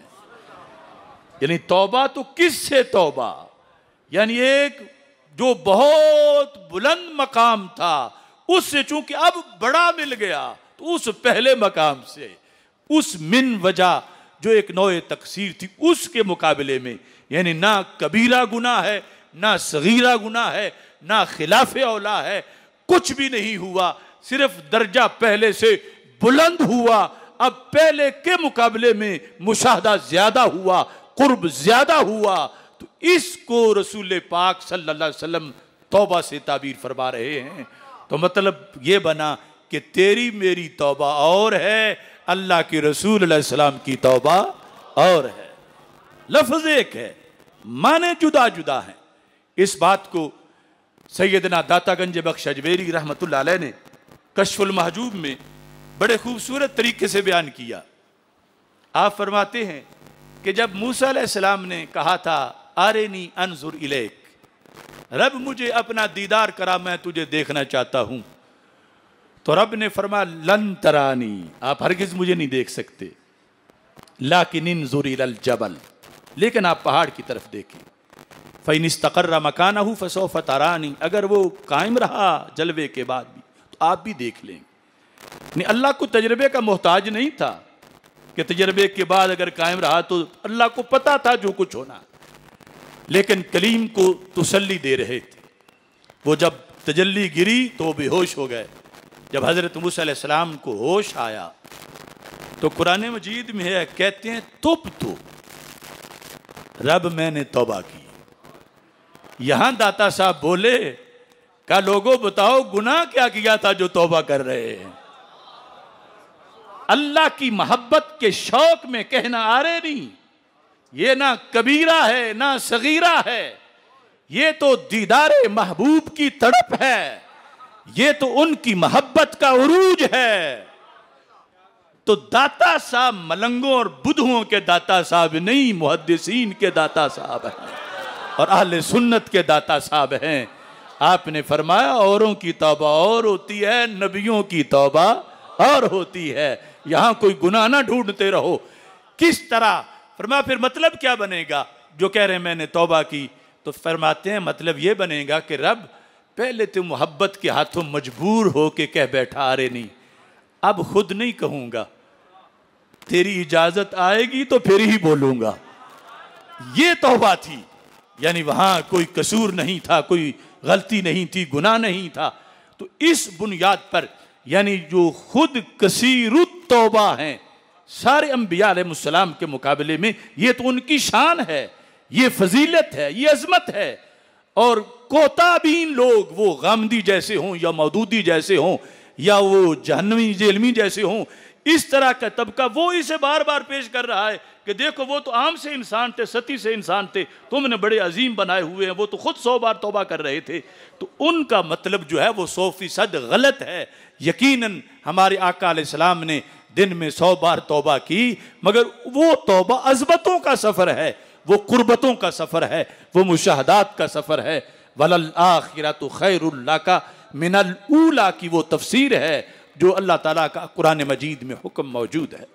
यानी तौबा तो किससे तौबा, यानी एक जो बहुत बुलंद मकाम था उससे चूंकि अब बड़ा मिल गया, तो उस पहले मकाम से उस मिन वजह जो एक नौ तकसीर थी उसके मुकाबले में, यानी ना कबीरा गुनाह है, ना सगीरा गुनाह है, ना खिलाफ औला है, कुछ भी नहीं हुआ, सिर्फ दर्जा पहले से बुलंद हुआ। अब पहले के मुकाबले में मुशाहदा ज्यादा हुआ, कुर्ब ज्यादा हुआ। तो इसको रसूल पाक सल्लल्लाहु अलैहि वसल्लम तौबा से ताबीर फरमा रहे हैं। तो मतलब ये बना कि तेरी मेरी तौबा और है, अल्लाह के रसूल अलैहि सलाम की तौबा और है। लफ्ज एक है, माने जुदा जुदा हैं। इस बात को सैयदना दातागंज बख्श अजमेरी रहमतुल्लाह अलैह ने कश्फुल महजूब में बड़े खूबसूरत तरीके से बयान किया। आप फरमाते हैं कि जब मूसा अलैहिस्सलाम ने कहा था आरेनी अनजुर इलैक, रब मुझे अपना दीदार करा, मैं तुझे देखना चाहता हूं, तो रब ने फरमाया लन तरानी, आप हरगिज मुझे नहीं देख सकते, लाकिन इंजुर इलल जबल, लेकिन आप पहाड़ की तरफ देखें, फ़इन इस्तक़र्रा मकानहु फ़सौफ़ तरानी, अगर वो कायम रहा जलवे के बाद भी तो आप भी देख लेंगे। नहीं, अल्लाह को तजर्बे का मोहताज नहीं था कि तजर्बे के बाद अगर कायम रहा, तो अल्लाह को पता था जो कुछ होना, लेकिन कलीम को तसल्ली दे रहे थे। वो जब तजल्ली गिरी तो बेहोश हो गए। जब हज़रत मूसा अलैहिस्सलाम को होश आया तो कुरान मजीद में है, कहते हैं तुब तो रब मैंने तौबा की। यहां दाता साहब बोले का लोगों बताओ गुनाह क्या किया था जो तौबा कर रहे हैं। अल्लाह की मोहब्बत के शौक में कहना आरे नहीं, ये ना कबीरा है ना सगीरा है, ये तो दीदारे महबूब की तड़प है, ये तो उनकी मोहब्बत का उरूज है। तो दाता साहब मलंगों और बुद्धुओं के दाता साहब नहीं, मुहद्दिसीन के दाता साहब हैं और अहले सुन्नत के दाता साहब हैं। आपने फरमाया औरों की तौबा और होती है, नबियों की तौबा और होती है। यहां कोई गुनाह ना ढूंढते रहो। किस तरह फरमाया, फिर मतलब क्या बनेगा जो कह रहे हैं मैंने तौबा की, तो फरमाते हैं मतलब ये बनेगा कि रब पहले तो मोहब्बत के हाथों मजबूर हो के कह बैठा अरे नहीं, अब खुद नहीं कहूंगा, तेरी इजाजत आएगी तो फिर ही बोलूंगा। ये तौबा थी, यानी वहां कोई कसूर नहीं था, कोई गलती नहीं थी, गुनाह नहीं था। तो इस बुनियाद पर यानी जो खुद कसीरुत तौबा हैं सारे अंबिया अलैहिस्सलाम के मुकाबले में, ये तो उनकी शान है, ये फजीलत है, ये अजमत है। और कोताबीन लोग, वो गामदी जैसे हों या मौदूदी जैसे हों या वो जहन्नमी जेलमी जैसे हों, इस तरह का तबका वो इसे बार बार पेश कर रहा है कि देखो वो तो आम से इंसान थे, सती से इंसान थे, तुमने बड़े अजीम बनाए हुए हैं, वो तो खुद 100 बार तौबा कर रहे थे। तो उनका मतलब जो है वो 100% गलत है। यकीनन हमारे आका अलैहिस्सलाम ने दिन में 100 बार तौबा की, मगर वो तौबा अज़मतों का सफ़र है, वो कुर्बतों का सफ़र है, वो मुशाहदात का सफ़र है। वलल आखिरतु खैरुल लका मिनल ऊला की वो तफसीर है जो अल्लाह ताला का कुरान मजीद में हुक्म मौजूद है।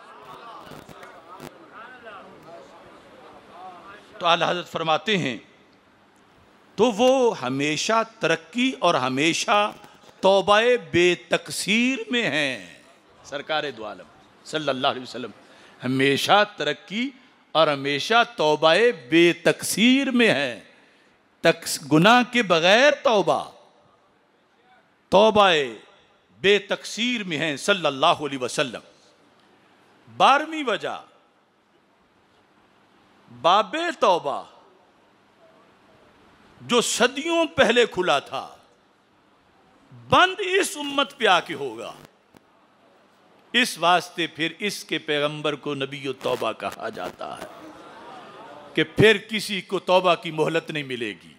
तो आला हज़रत फरमाते हैं तो वो हमेशा तरक्की और हमेशा तौबाए बेतकसीर में हैं। सरकार दो आलम सल्लल्लाहु अलैहि वसल्लम हमेशा तरक्की और हमेशा तौबाए बेतकसीर में है। गुनाह के बगैर तौबा, तौबाए बेतकसीर में हैं सल्लल्लाहु अलैहि वसल्लम। 12वीं वजह बाबे तौबा जो सदियों पहले खुला था, बंद इस उम्मत पे आके होगा। इस वास्ते फिर इसके पैगंबर को नबी तौबा कहा जाता है कि फिर किसी को तौबा की मोहलत नहीं मिलेगी।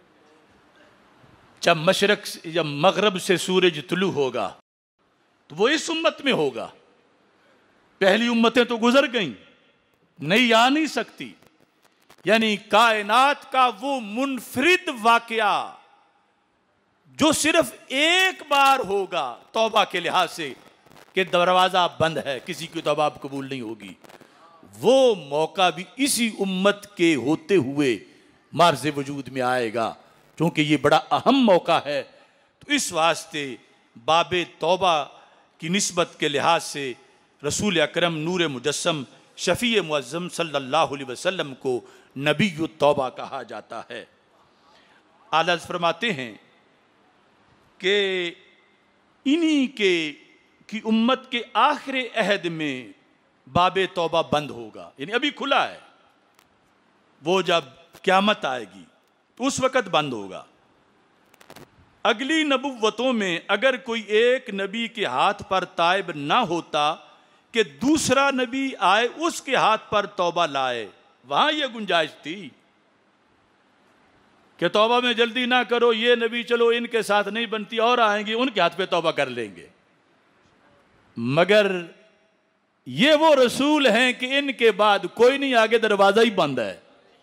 जब मशरक जब मगरब से सूरज तुलू होगा तो वो इस उम्मत में होगा। पहली उम्मतें तो गुजर गईं, नई आ नहीं सकती। यानी कायनात का वो मुनफरिद वाकया जो सिर्फ एक बार होगा तौबा के लिहाज से कि दरवाजा बंद है, किसी की तौबा कबूल नहीं होगी, वो मौका भी इसी उम्मत के होते हुए मार्ज़ वजूद में आएगा, क्योंकि ये बड़ा अहम मौका है। तो इस वास्ते बाबे तौबा की निस्बत के लिहाज से रसूल अकरम नूर मुजस्सम शफ़ी मुअज़्ज़म सल्लल्लाहु अलैहि वसल्लम को नबी तौबा कहा जाता है। आला फरमाते हैं कि इन्हीं के की उम्मत के आखिरी अहद में बाबे तौबा बंद होगा, यानी अभी खुला है, वो जब क़यामत आएगी तो उस वक़्त बंद होगा। अगली नबुव्वतों में अगर कोई एक नबी के हाथ पर ताइब ना होता कि दूसरा नबी आए उसके हाथ पर तौबा लाए, वहां यह गुंजाइश थी कि तौबा में जल्दी ना करो, ये नबी चलो इनके साथ नहीं बनती और आएंगे उनके हाथ पे तौबा कर लेंगे। मगर ये वो रसूल हैं कि इनके बाद कोई नहीं, आगे दरवाजा ही बंद है,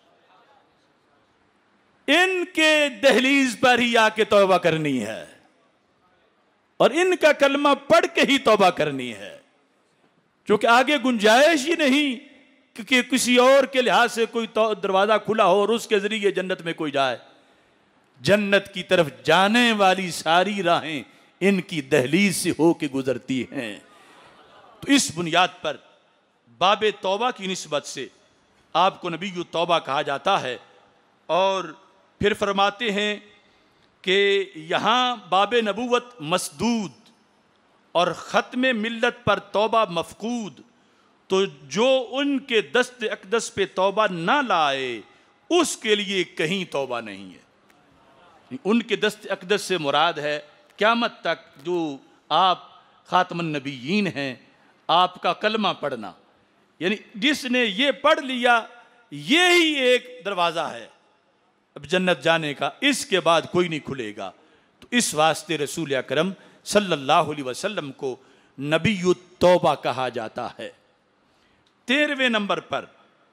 इनके दहलीज पर ही आके तौबा करनी है और इनका कलमा पढ़ के ही तौबा करनी है, क्योंकि आगे गुंजाइश ही नहीं कि किसी और के लिहाज से कोई दरवाजा खुला हो और उसके जरिए जन्नत में कोई जाए। जन्नत की तरफ जाने वाली सारी राहें इनकी दहलीज से होके गुजरती हैं। तो इस बुनियाद पर बाबे तौबा की निस्बत से आपको नबी तौबा कहा जाता है। और फिर फरमाते हैं कि यहाँ बाबे नबूवत मसदूद और ख़त्म मिल्लत पर तौबा मफकूद, तो जो उनके दस्त अक़दस पे तौबा ना लाए उसके लिए कहीं तौबा नहीं है। उनके दस्त अक़दस से मुराद है क़यामत तक जो आप ख़ातमुन नबिय्यीन हैं, आपका कलमा पढ़ना, यानी जिसने ये पढ़ लिया ये ही एक दरवाज़ा है अब जन्नत जाने का, इसके बाद कोई नहीं खुलेगा। तो इस वास्ते रसूल अकरम सल्लल्लाहु अलैहि वसल्लम को नबी तौबा कहा जाता है। 13वें नंबर पर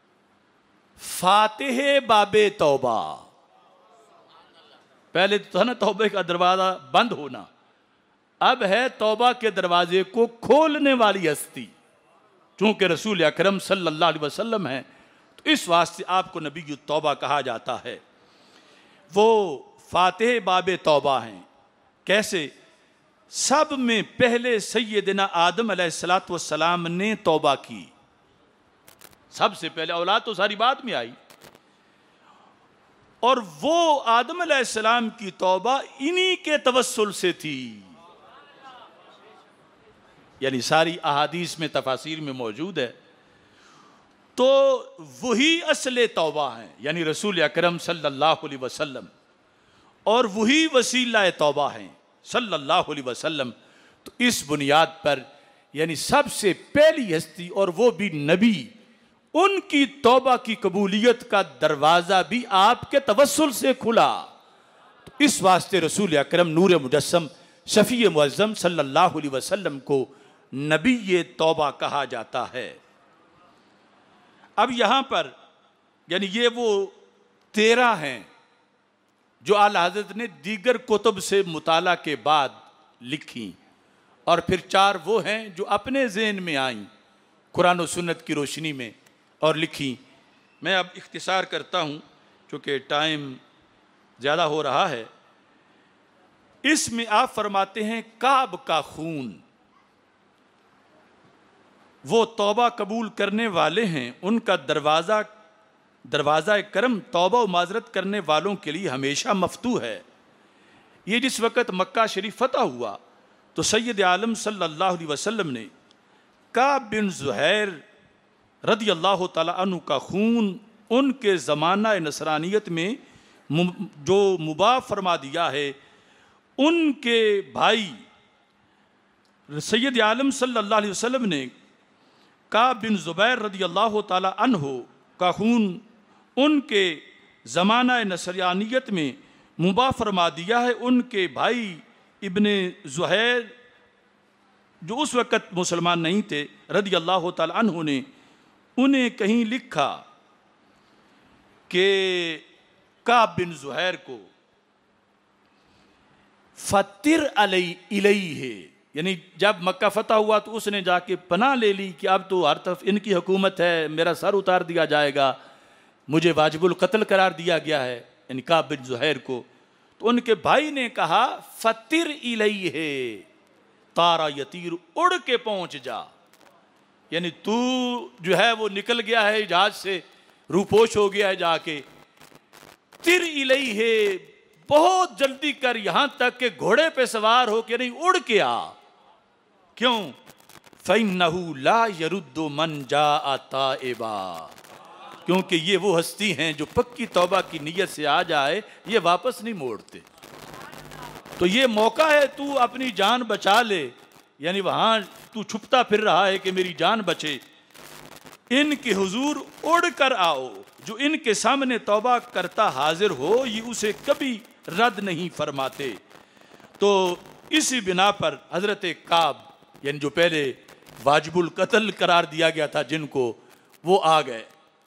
फातिह बाबे तौबा। पहले तो था ना तौबे का दरवाजा बंद होना, अब है तौबा के दरवाजे को खोलने वाली हस्ती। चूंकि रसूल अकरम सल्लल्लाहु अलैहि वसल्लम है तो इस वास्ते आपको नबी तौबा कहा जाता है। वो फातिह बाबे तौबा हैं। कैसे? सब में पहले सैयदना आदम अलैहिस्सलातु वस्सलाम ने तौबा की, सबसे पहले औलाद तो सारी बाद में आई, और वो आदम अलैहिस्सलाम की तौबा इन्हीं के तवस्सुल से थी। यानी सारी अहादीस में, तफासीर में मौजूद है। तो वही असले तौबा हैं, यानी रसूल अकरम सल्लल्लाहु अलैहि वसल्लम, और वही वसीला तौबा हैं सल्लल्लाहु अलैहि वसल्लम। तो इस बुनियाद पर यानी सबसे पहली हस्ती, और वो भी नबी, उनकी तौबा की कबूलियत का दरवाज़ा भी आपके तवस्सुल से खुला। तो इस वास्ते रसूल अकरम नूर मुजस्सम शफी मुअज़्ज़म सल्लल्लाहु अलैहि वसल्लम को नबी ये तौबा कहा जाता है। अब यहाँ पर यानी ये वो 13 हैं जो आला हज़रत ने दीगर कुतुब से मुताला के बाद लिखी, और फिर 4 वो हैं जो अपने ज़हन में आईं कुरान और सुन्नत की रोशनी में और लिखी। मैं अब इख्तिसार करता हूँ क्योंकि टाइम ज़्यादा हो रहा है। इसमें आप फरमाते हैं काब का खून वो तौबा कबूल करने वाले हैं, उनका दरवाज़ा करम तौबा व माज़रत करने वालों के लिए हमेशा मफ्तू है। ये जिस वक़्त मक्का शरीफ फतह हुआ तो सैयद आलम सल्लल्लाहु अलैहि वसल्लम ने काब बिन ज़ुहैर रदी अल्लाह ताला अन्हु का खून उनके ज़माना नसरानियत में जो मुबाह फरमा दिया है, उनके भाई सैयद आलम सल्लल्लाहु अलैहि वसल्लम ने काब बिन ज़ुबैर रदी अल्लाह ताला अन्हु का खून उनके ज़माना नसरानियत में मुबाह फरमा दिया है। उनके भाई इब्ने ज़ुहैर जो उस वक़्त मुसलमान नहीं थे रदी अल्लाह ताला अन्हु ने उन्हें कहीं लिखा कि काब बिन ज़ुहैर को फतिर अलई है, यानी जब मक्का फतह हुआ तो उसने जाके पनाह ले ली कि अब तो हर तरफ इनकी हुकूमत है, मेरा सर उतार दिया जाएगा, मुझे वाजिबुल कत्ल करार दिया गया है, यानी काब बिन ज़ुहैर को। तो उनके भाई ने कहा फतिर इलई है, तारा यतीर, उड़ के पहुंच जा, यानी तू जो है वो निकल गया है जहाज से, रूपोश हो गया है जाके, तिर इलई है, बहुत जल्दी कर, यहां तक के घोड़े पे सवार हो के नहीं उड़ के आ। क्यों? फ़इन्नहु ला यरुद्दु मन जाअ ताइबा, क्योंकि ये वो हस्ती हैं जो पक्की तौबा की नीयत से आ जाए ये वापस नहीं मोड़ते। तो ये मौका है, तू अपनी जान बचा ले, यानी वहां तू छुपता फिर रहा है कि मेरी जान बचे, इनके हुजूर उड़ कर आओ, जो इनके सामने तौबा करता हाजिर हो ये उसे कभी रद्द नहीं फरमाते। तो इसी बिना पर हजरत काब यानी जो पहले वाजिबुल कत्ल करार दिया गया था जिनको, वो आ गए,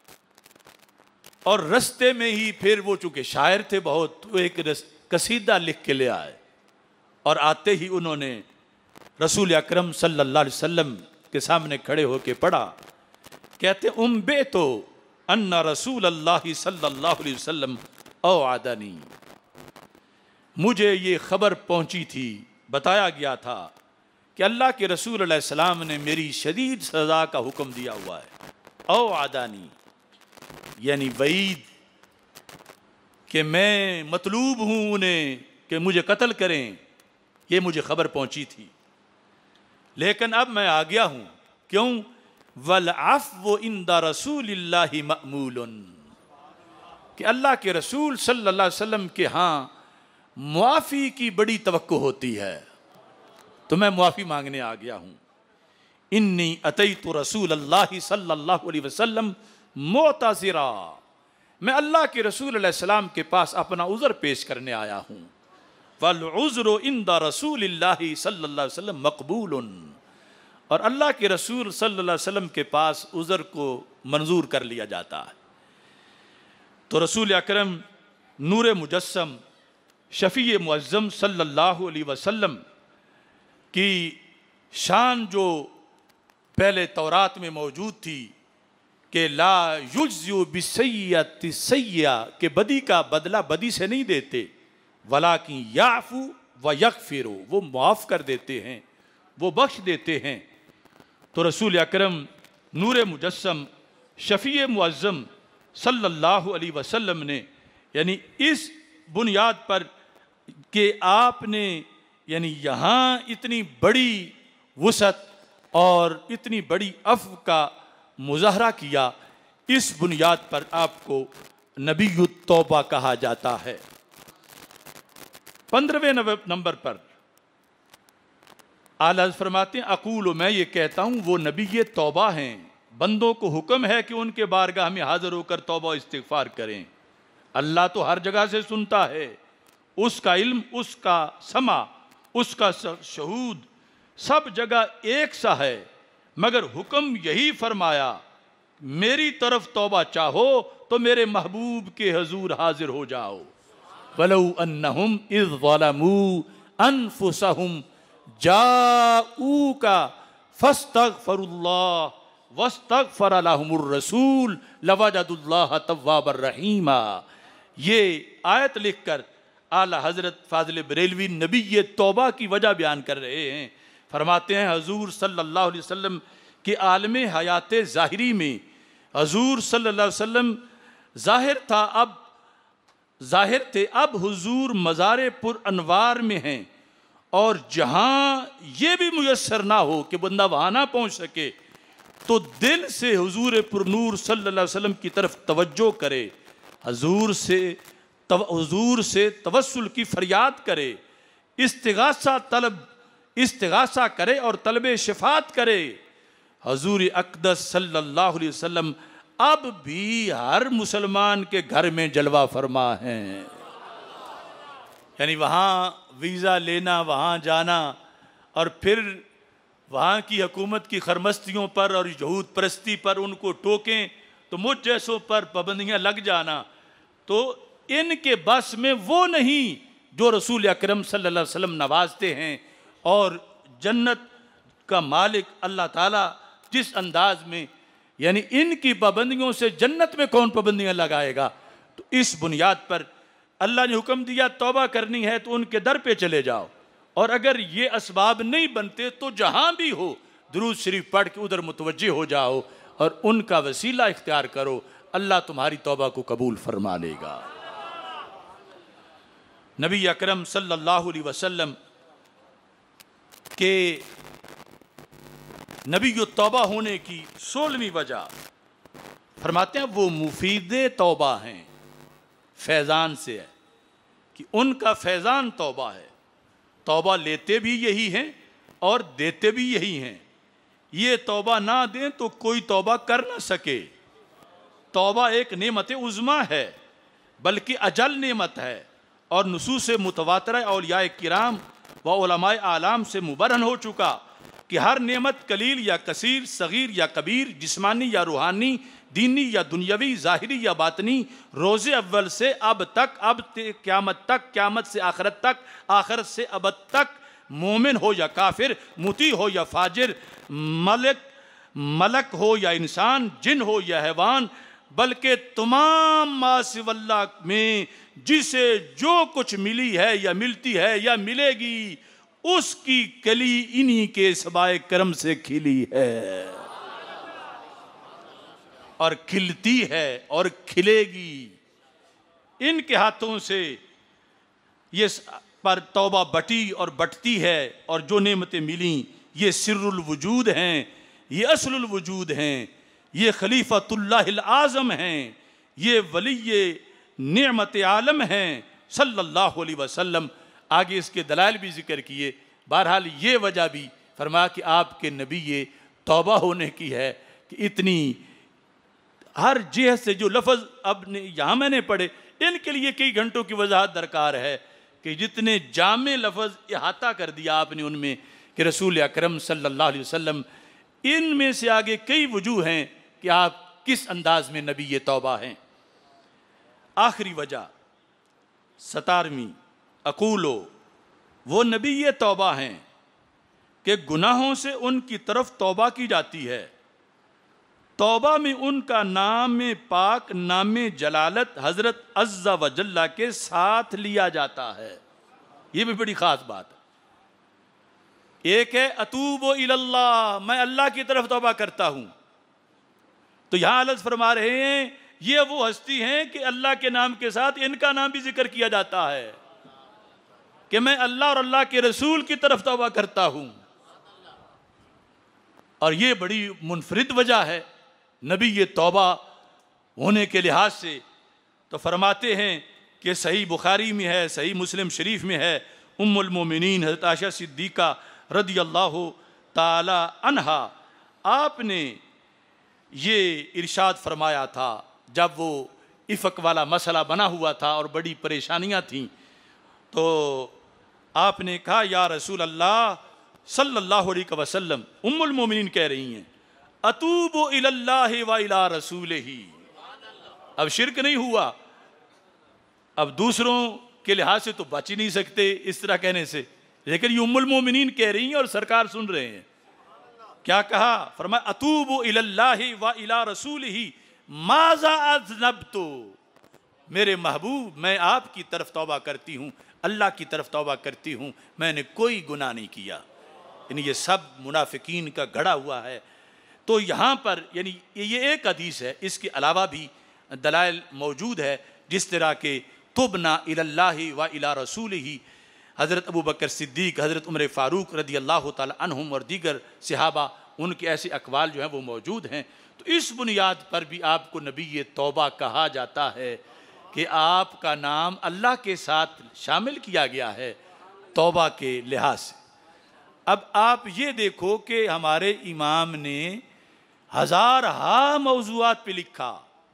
और रस्ते में ही फिर वो चूंकि शायर थे बहुत, तो एक कसीदा लिख के ले आए, और आते ही उन्होंने रसूल अकरम सल्लल्लाहु अलैहि वसल्लम के सामने खड़े होकर पढ़ा। कहते उम्बे तो अन्ना रसूल अल्लाह सल्लल्लाहु अलैहि वसल्लम औ आदनी, मुझे ये खबर पहुंची थी, बताया गया था कि अल्लाह के रसूल अलैहि सलाम ने मेरी शदीद सज़ा का हुक्म दिया हुआ है। औ आदानी यानी वईद, कि मैं मतलूब हूँ उन्हें कि मुझे कत्ल करें, ये मुझे खबर पहुंची थी, लेकिन अब मैं आ गया हूँ। क्यों? वल अफ़्व इंदा रसूलिल्लाहि मअमूलन, कि अल्लाह के रसूल सल्लल्लाहु अलैहि वसल्लम के यहाँ मुआफ़ी की बड़ी तवक्को होती है, तो मैं मुआफ़ी मांगने आ गया हूँ। इन्नी अतैतु रसूल अल्लाह सल्लल्लाहु अलैहि वसल्लम मुअतज़िरा, मैं अल्लाह के रसूल अलैहि सलाम के पास अपना उज़र पेश करने आया हूँ। वल उज़्रु इंदा रसूलिल्लाहि सल्लल्लाहु अलैहि वसल्लम मक़बूलुन, और अल्लाह के रसूल सल्लल्लाहु अलैहि वसल्लम के पास उज़र को मंजूर कर लिया जाता है। तो रसूल अकरम नूर मुजस्सम शफ़ी मुअज़्ज़म सल्लल्लाहु अलैहि वसल्लम की शान जो पहले तौरात में मौजूद थी कि ला युज्ज़ु बिसय्यति सय्या, के बदी का बदला बदी से नहीं देते, वलाकिन याफ़ु व यग़फ़िरु, वो माफ़ कर देते हैं, वो बख्श देते हैं। तो रसूल अकरम नूर मुजस्सम शफ़ी मुअज़्ज़म सल्लल्लाहु अलैहि वसल्लम ने यानी इस बुनियाद पर कि आपने यानी यहाँ इतनी बड़ी वुसअत और इतनी बड़ी अफ़्व का मुज़ाहरा किया, इस बुनियाद पर आपको नबीयुत तौबा कहा जाता है। 15वें नंबर पर आला फरमाते हैं, अकूल, मैं ये कहता हूँ वो नबी ये तौबा हैं, बंदों को हुक्म है कि उनके बारगाह में हाजिर होकर तौबा इस्तिग़फ़ार करें। अल्लाह तो हर जगह से सुनता है, उसका इल्म, उसका समा, उसका शहूद सब जगह एक सा है, मगर हुक्म यही फरमाया मेरी तरफ तौबा चाहो तो मेरे महबूब के हजूर हाजिर हो जाओ। वलौ अन्नहुम इज़ ज़लमू अनफुसहुम जाऊका फस्तगफिरुल्लाह वस्तगफर लहुमुर रसूल लवजदुल्लाह तव्वाबर रहीमा। ये आयत लिखकर आला हजरत फाजिल बरेलवी नबी ये तौबा की वजह बयान कर रहे हैं। फरमाते हैं हजूर सल्लल्लाहु अलैहि वसल्लम के आलम हयात ज़ाहिरी में हजूर सल्लल्लाहु अलैहि वसल्लम ज़ाहिर थे, अब हुजूर मज़ार पुर अनवार में हैं, और जहाँ ये भी मुयस्सर ना हो कि बंदा वहाँ ना पहुँच सके तो दिल से हुजूर पुरनूर सल्लल्लाहु अलैहि वसल्लम की तरफ तवज्जो करे, हुजूर से तवस्सुल की फरियाद करे, इस्तिगासा करे और तलब शिफात करे। हुजूर अक़दस सल्लल्लाहु अलैहि वसल्लम अब भी हर मुसलमान के घर में जलवा फरमा हैं। यानी वहाँ वीज़ा लेना, वहाँ जाना और फिर वहाँ की हुकूमत की खरमस्तियों पर और यहूद परस्ती पर उनको टोकें तो मुझ जैसों पर पाबंदियाँ लग जाना, तो इनके बस में वो नहीं जो रसूल अकरम सल्लल्लाहु अलैहि वसल्लम नवाजते हैं। और जन्नत का मालिक अल्लाह ताला जिस अंदाज में यानी इनकी पाबंदियों से जन्नत में कौन पाबंदियाँ लगाएगा। तो इस बुनियाद पर अल्लाह ने हुक्म दिया तौबा करनी है तो उनके दर पे चले जाओ, और अगर ये असबाब नहीं बनते तो जहाँ भी हो दुरूद शरीफ पढ़ के उधर मुतवज्जे हो जाओ और उनका वसीला इख्तियार करो, अल्लाह तुम्हारी तौबा को कबूल फरमा लेगा। नबी अकरम सल्लल्लाहु अलैहि वसल्लम के नबी तौबा होने की 16वीं वजह फरमाते हैं वो मुफीद तौबा हैं, फैज़ान से है कि उनका फैज़ान तौबा है। तौबा लेते भी यही हैं और देते भी यही हैं। ये तौबा ना दें तो कोई तौबा कर ना सके। तौबा एक नेमत उज़्मा है, बल्कि अजल नेमत है, और नुसूस मुतवातिरा औलिया किराम व उलमाए आलाम से मुबरहन हो चुका कि हर नेमत कलील या कसीर, सगीर या कबीर, जिस्मानी या रूहानी, दीनी या दुनियावी, ज़ाहिरी या बातनी, रोज़े अव्वल से अब तक, अब क़यामत तक, क़यामत से आखरत तक, आखरत से अबद तक, मोमिन हो या काफिर, मुती हो या फाजिर, मलक हो या इंसान, जिन हो या हैवान, बल्कि तमाम मासिवल्ला में जिसे जो कुछ मिली है या मिलती है या मिलेगी उसकी कली इन्हीं के सबाए करम से खिली है और खिलती है और खिलेगी। इनके हाथों से ये पर तौबा बटी और बटती है, और जो नेमतें मिली ये सिर्रुल वजूद हैं, ये असलुल वजूद हैं, ये खलीफतुल्लाहिल आज़म हैं, ये वली नेमत आलम हैं सल्लल्लाहु अलैहि वसल्लम। आगे इसके दलाइल भी जिक्र किए। बहरहाल ये वजह भी फरमा कि आपके नबी ये तौबा होने की है कि इतनी हर जिहत से जो लफ्ज़ अब यहाँ मैंने पढ़े इनके लिए कई घंटों की वजाहत दरकार है कि जितने जामे लफ्ज़ इहाता कर दिया आपने उनमें कि रसूल अकरम सल्लल्लाहु अलैहि वसल्लम, इनमें से आगे कई वजूह हैं कि आप किस अंदाज में नबी ये तौबा हैं। आखिरी वजह 17वीं, अकूलो, वो नबी ये तौबा हैं कि गुनाहों से उनकी तरफ तौबा की जाती है। तौबा में उनका नाम पाक, नाम जलालत हज़रत अज़्ज़ा व जल्ला के साथ लिया जाता है। ये भी बड़ी ख़ास बात है। एक है अतूबो इलल्लाह, मैं अल्लाह की तरफ तौबा करता हूँ, तो यहाँ अलग फरमा रहे हैं ये वो हस्ती हैं कि अल्लाह के नाम के साथ इनका नाम भी जिक्र किया जाता है कि मैं अल्लाह और अल्लाह के रसूल की तरफ तौबा करता हूं। और ये बड़ी मुनफरिद वजह है नबी ये तौबा होने के लिहाज से। तो फरमाते हैं कि सही बुखारी में है, सही मुस्लिम शरीफ में है, उम्मुल मोमिनीन हज़रत आयशा सिद्दीक़ा रदी अल्लाह ताला अन्हा आपने ये इरशाद फरमाया था जब वो इफ़क वाला मसला बना हुआ था और बड़ी परेशानियां थीं, तो आपने कहा या रसूल अल्लाह सल्लल्लाहु अलैहि वसल्लम, उम्मुल मोमिनीन कह रही हैं अतूबु इलल्लाहि व इला रसूलिही। अब शिरक नहीं हुआ, अब दूसरों के लिहाज से तो बच ही नहीं सकते इस तरह कहने से, लेकिन ये उम्मुल मोमिनीन कह रही हैं और सरकार सुन रहे हैं। क्या कहा? फरमाया अतूबु इलल्लाहि व इला रसूलिही माज़ा अज़नबतु, मेरे महबूब मैं आपकी तरफ तौबा करती हूँ, अल्लाह की तरफ तौबा करती हूँ, मैंने कोई गुनाह नहीं किया। यानी ये सब मुनाफिकीन का गढ़ा हुआ है। तो यहाँ पर यानी ये एक हदीस है, इसके अलावा भी दलाइल मौजूद है जिस तरह के तुबना इलल्लाहि व इला रसूलिही, हज़रत अबू बकर सिद्दीक़, हज़रत उमर फ़ारूक रदी अल्लाह ताला अन्हुम और दीगर सहाबा, उनके ऐसे अक़वाल जो हैं वो मौजूद हैं। तो इस बुनियाद पर भी आपको नबी ये तौबा कहा जाता है कि आपका नाम अल्लाह के साथ शामिल किया गया है तौबा के लिहाज से। अब आप ये देखो कि हमारे इमाम ने हज़ार हा मौज़ूआत पे लिखा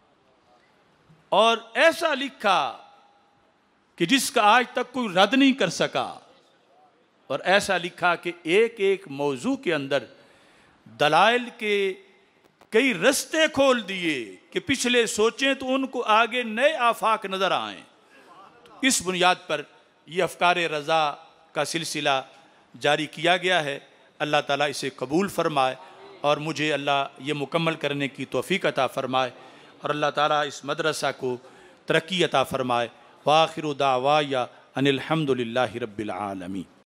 और ऐसा लिखा कि जिसका आज तक कोई रद्द नहीं कर सका, और ऐसा लिखा कि एक एक मौजू के अंदर दलाइल के कई रस्ते खोल दिए कि पिछले सोचें तो उनको आगे नए आफाक नज़र आएँ। तो इस बुनियाद पर यह अफ़कार रज़ा का सिलसिला जारी किया गया है। अल्लाह ताला इसे कबूल फरमाए और मुझे अल्लाह ये मुकम्मल करने की तौफ़ीक़ अता फ़रमाए, और अल्लाह ताला इस मदरसा को तरक्की अता फ़रमाए। वाखिरु दावाया अनिल हम्दुलिल्लाहि रब्बिल आलमीन।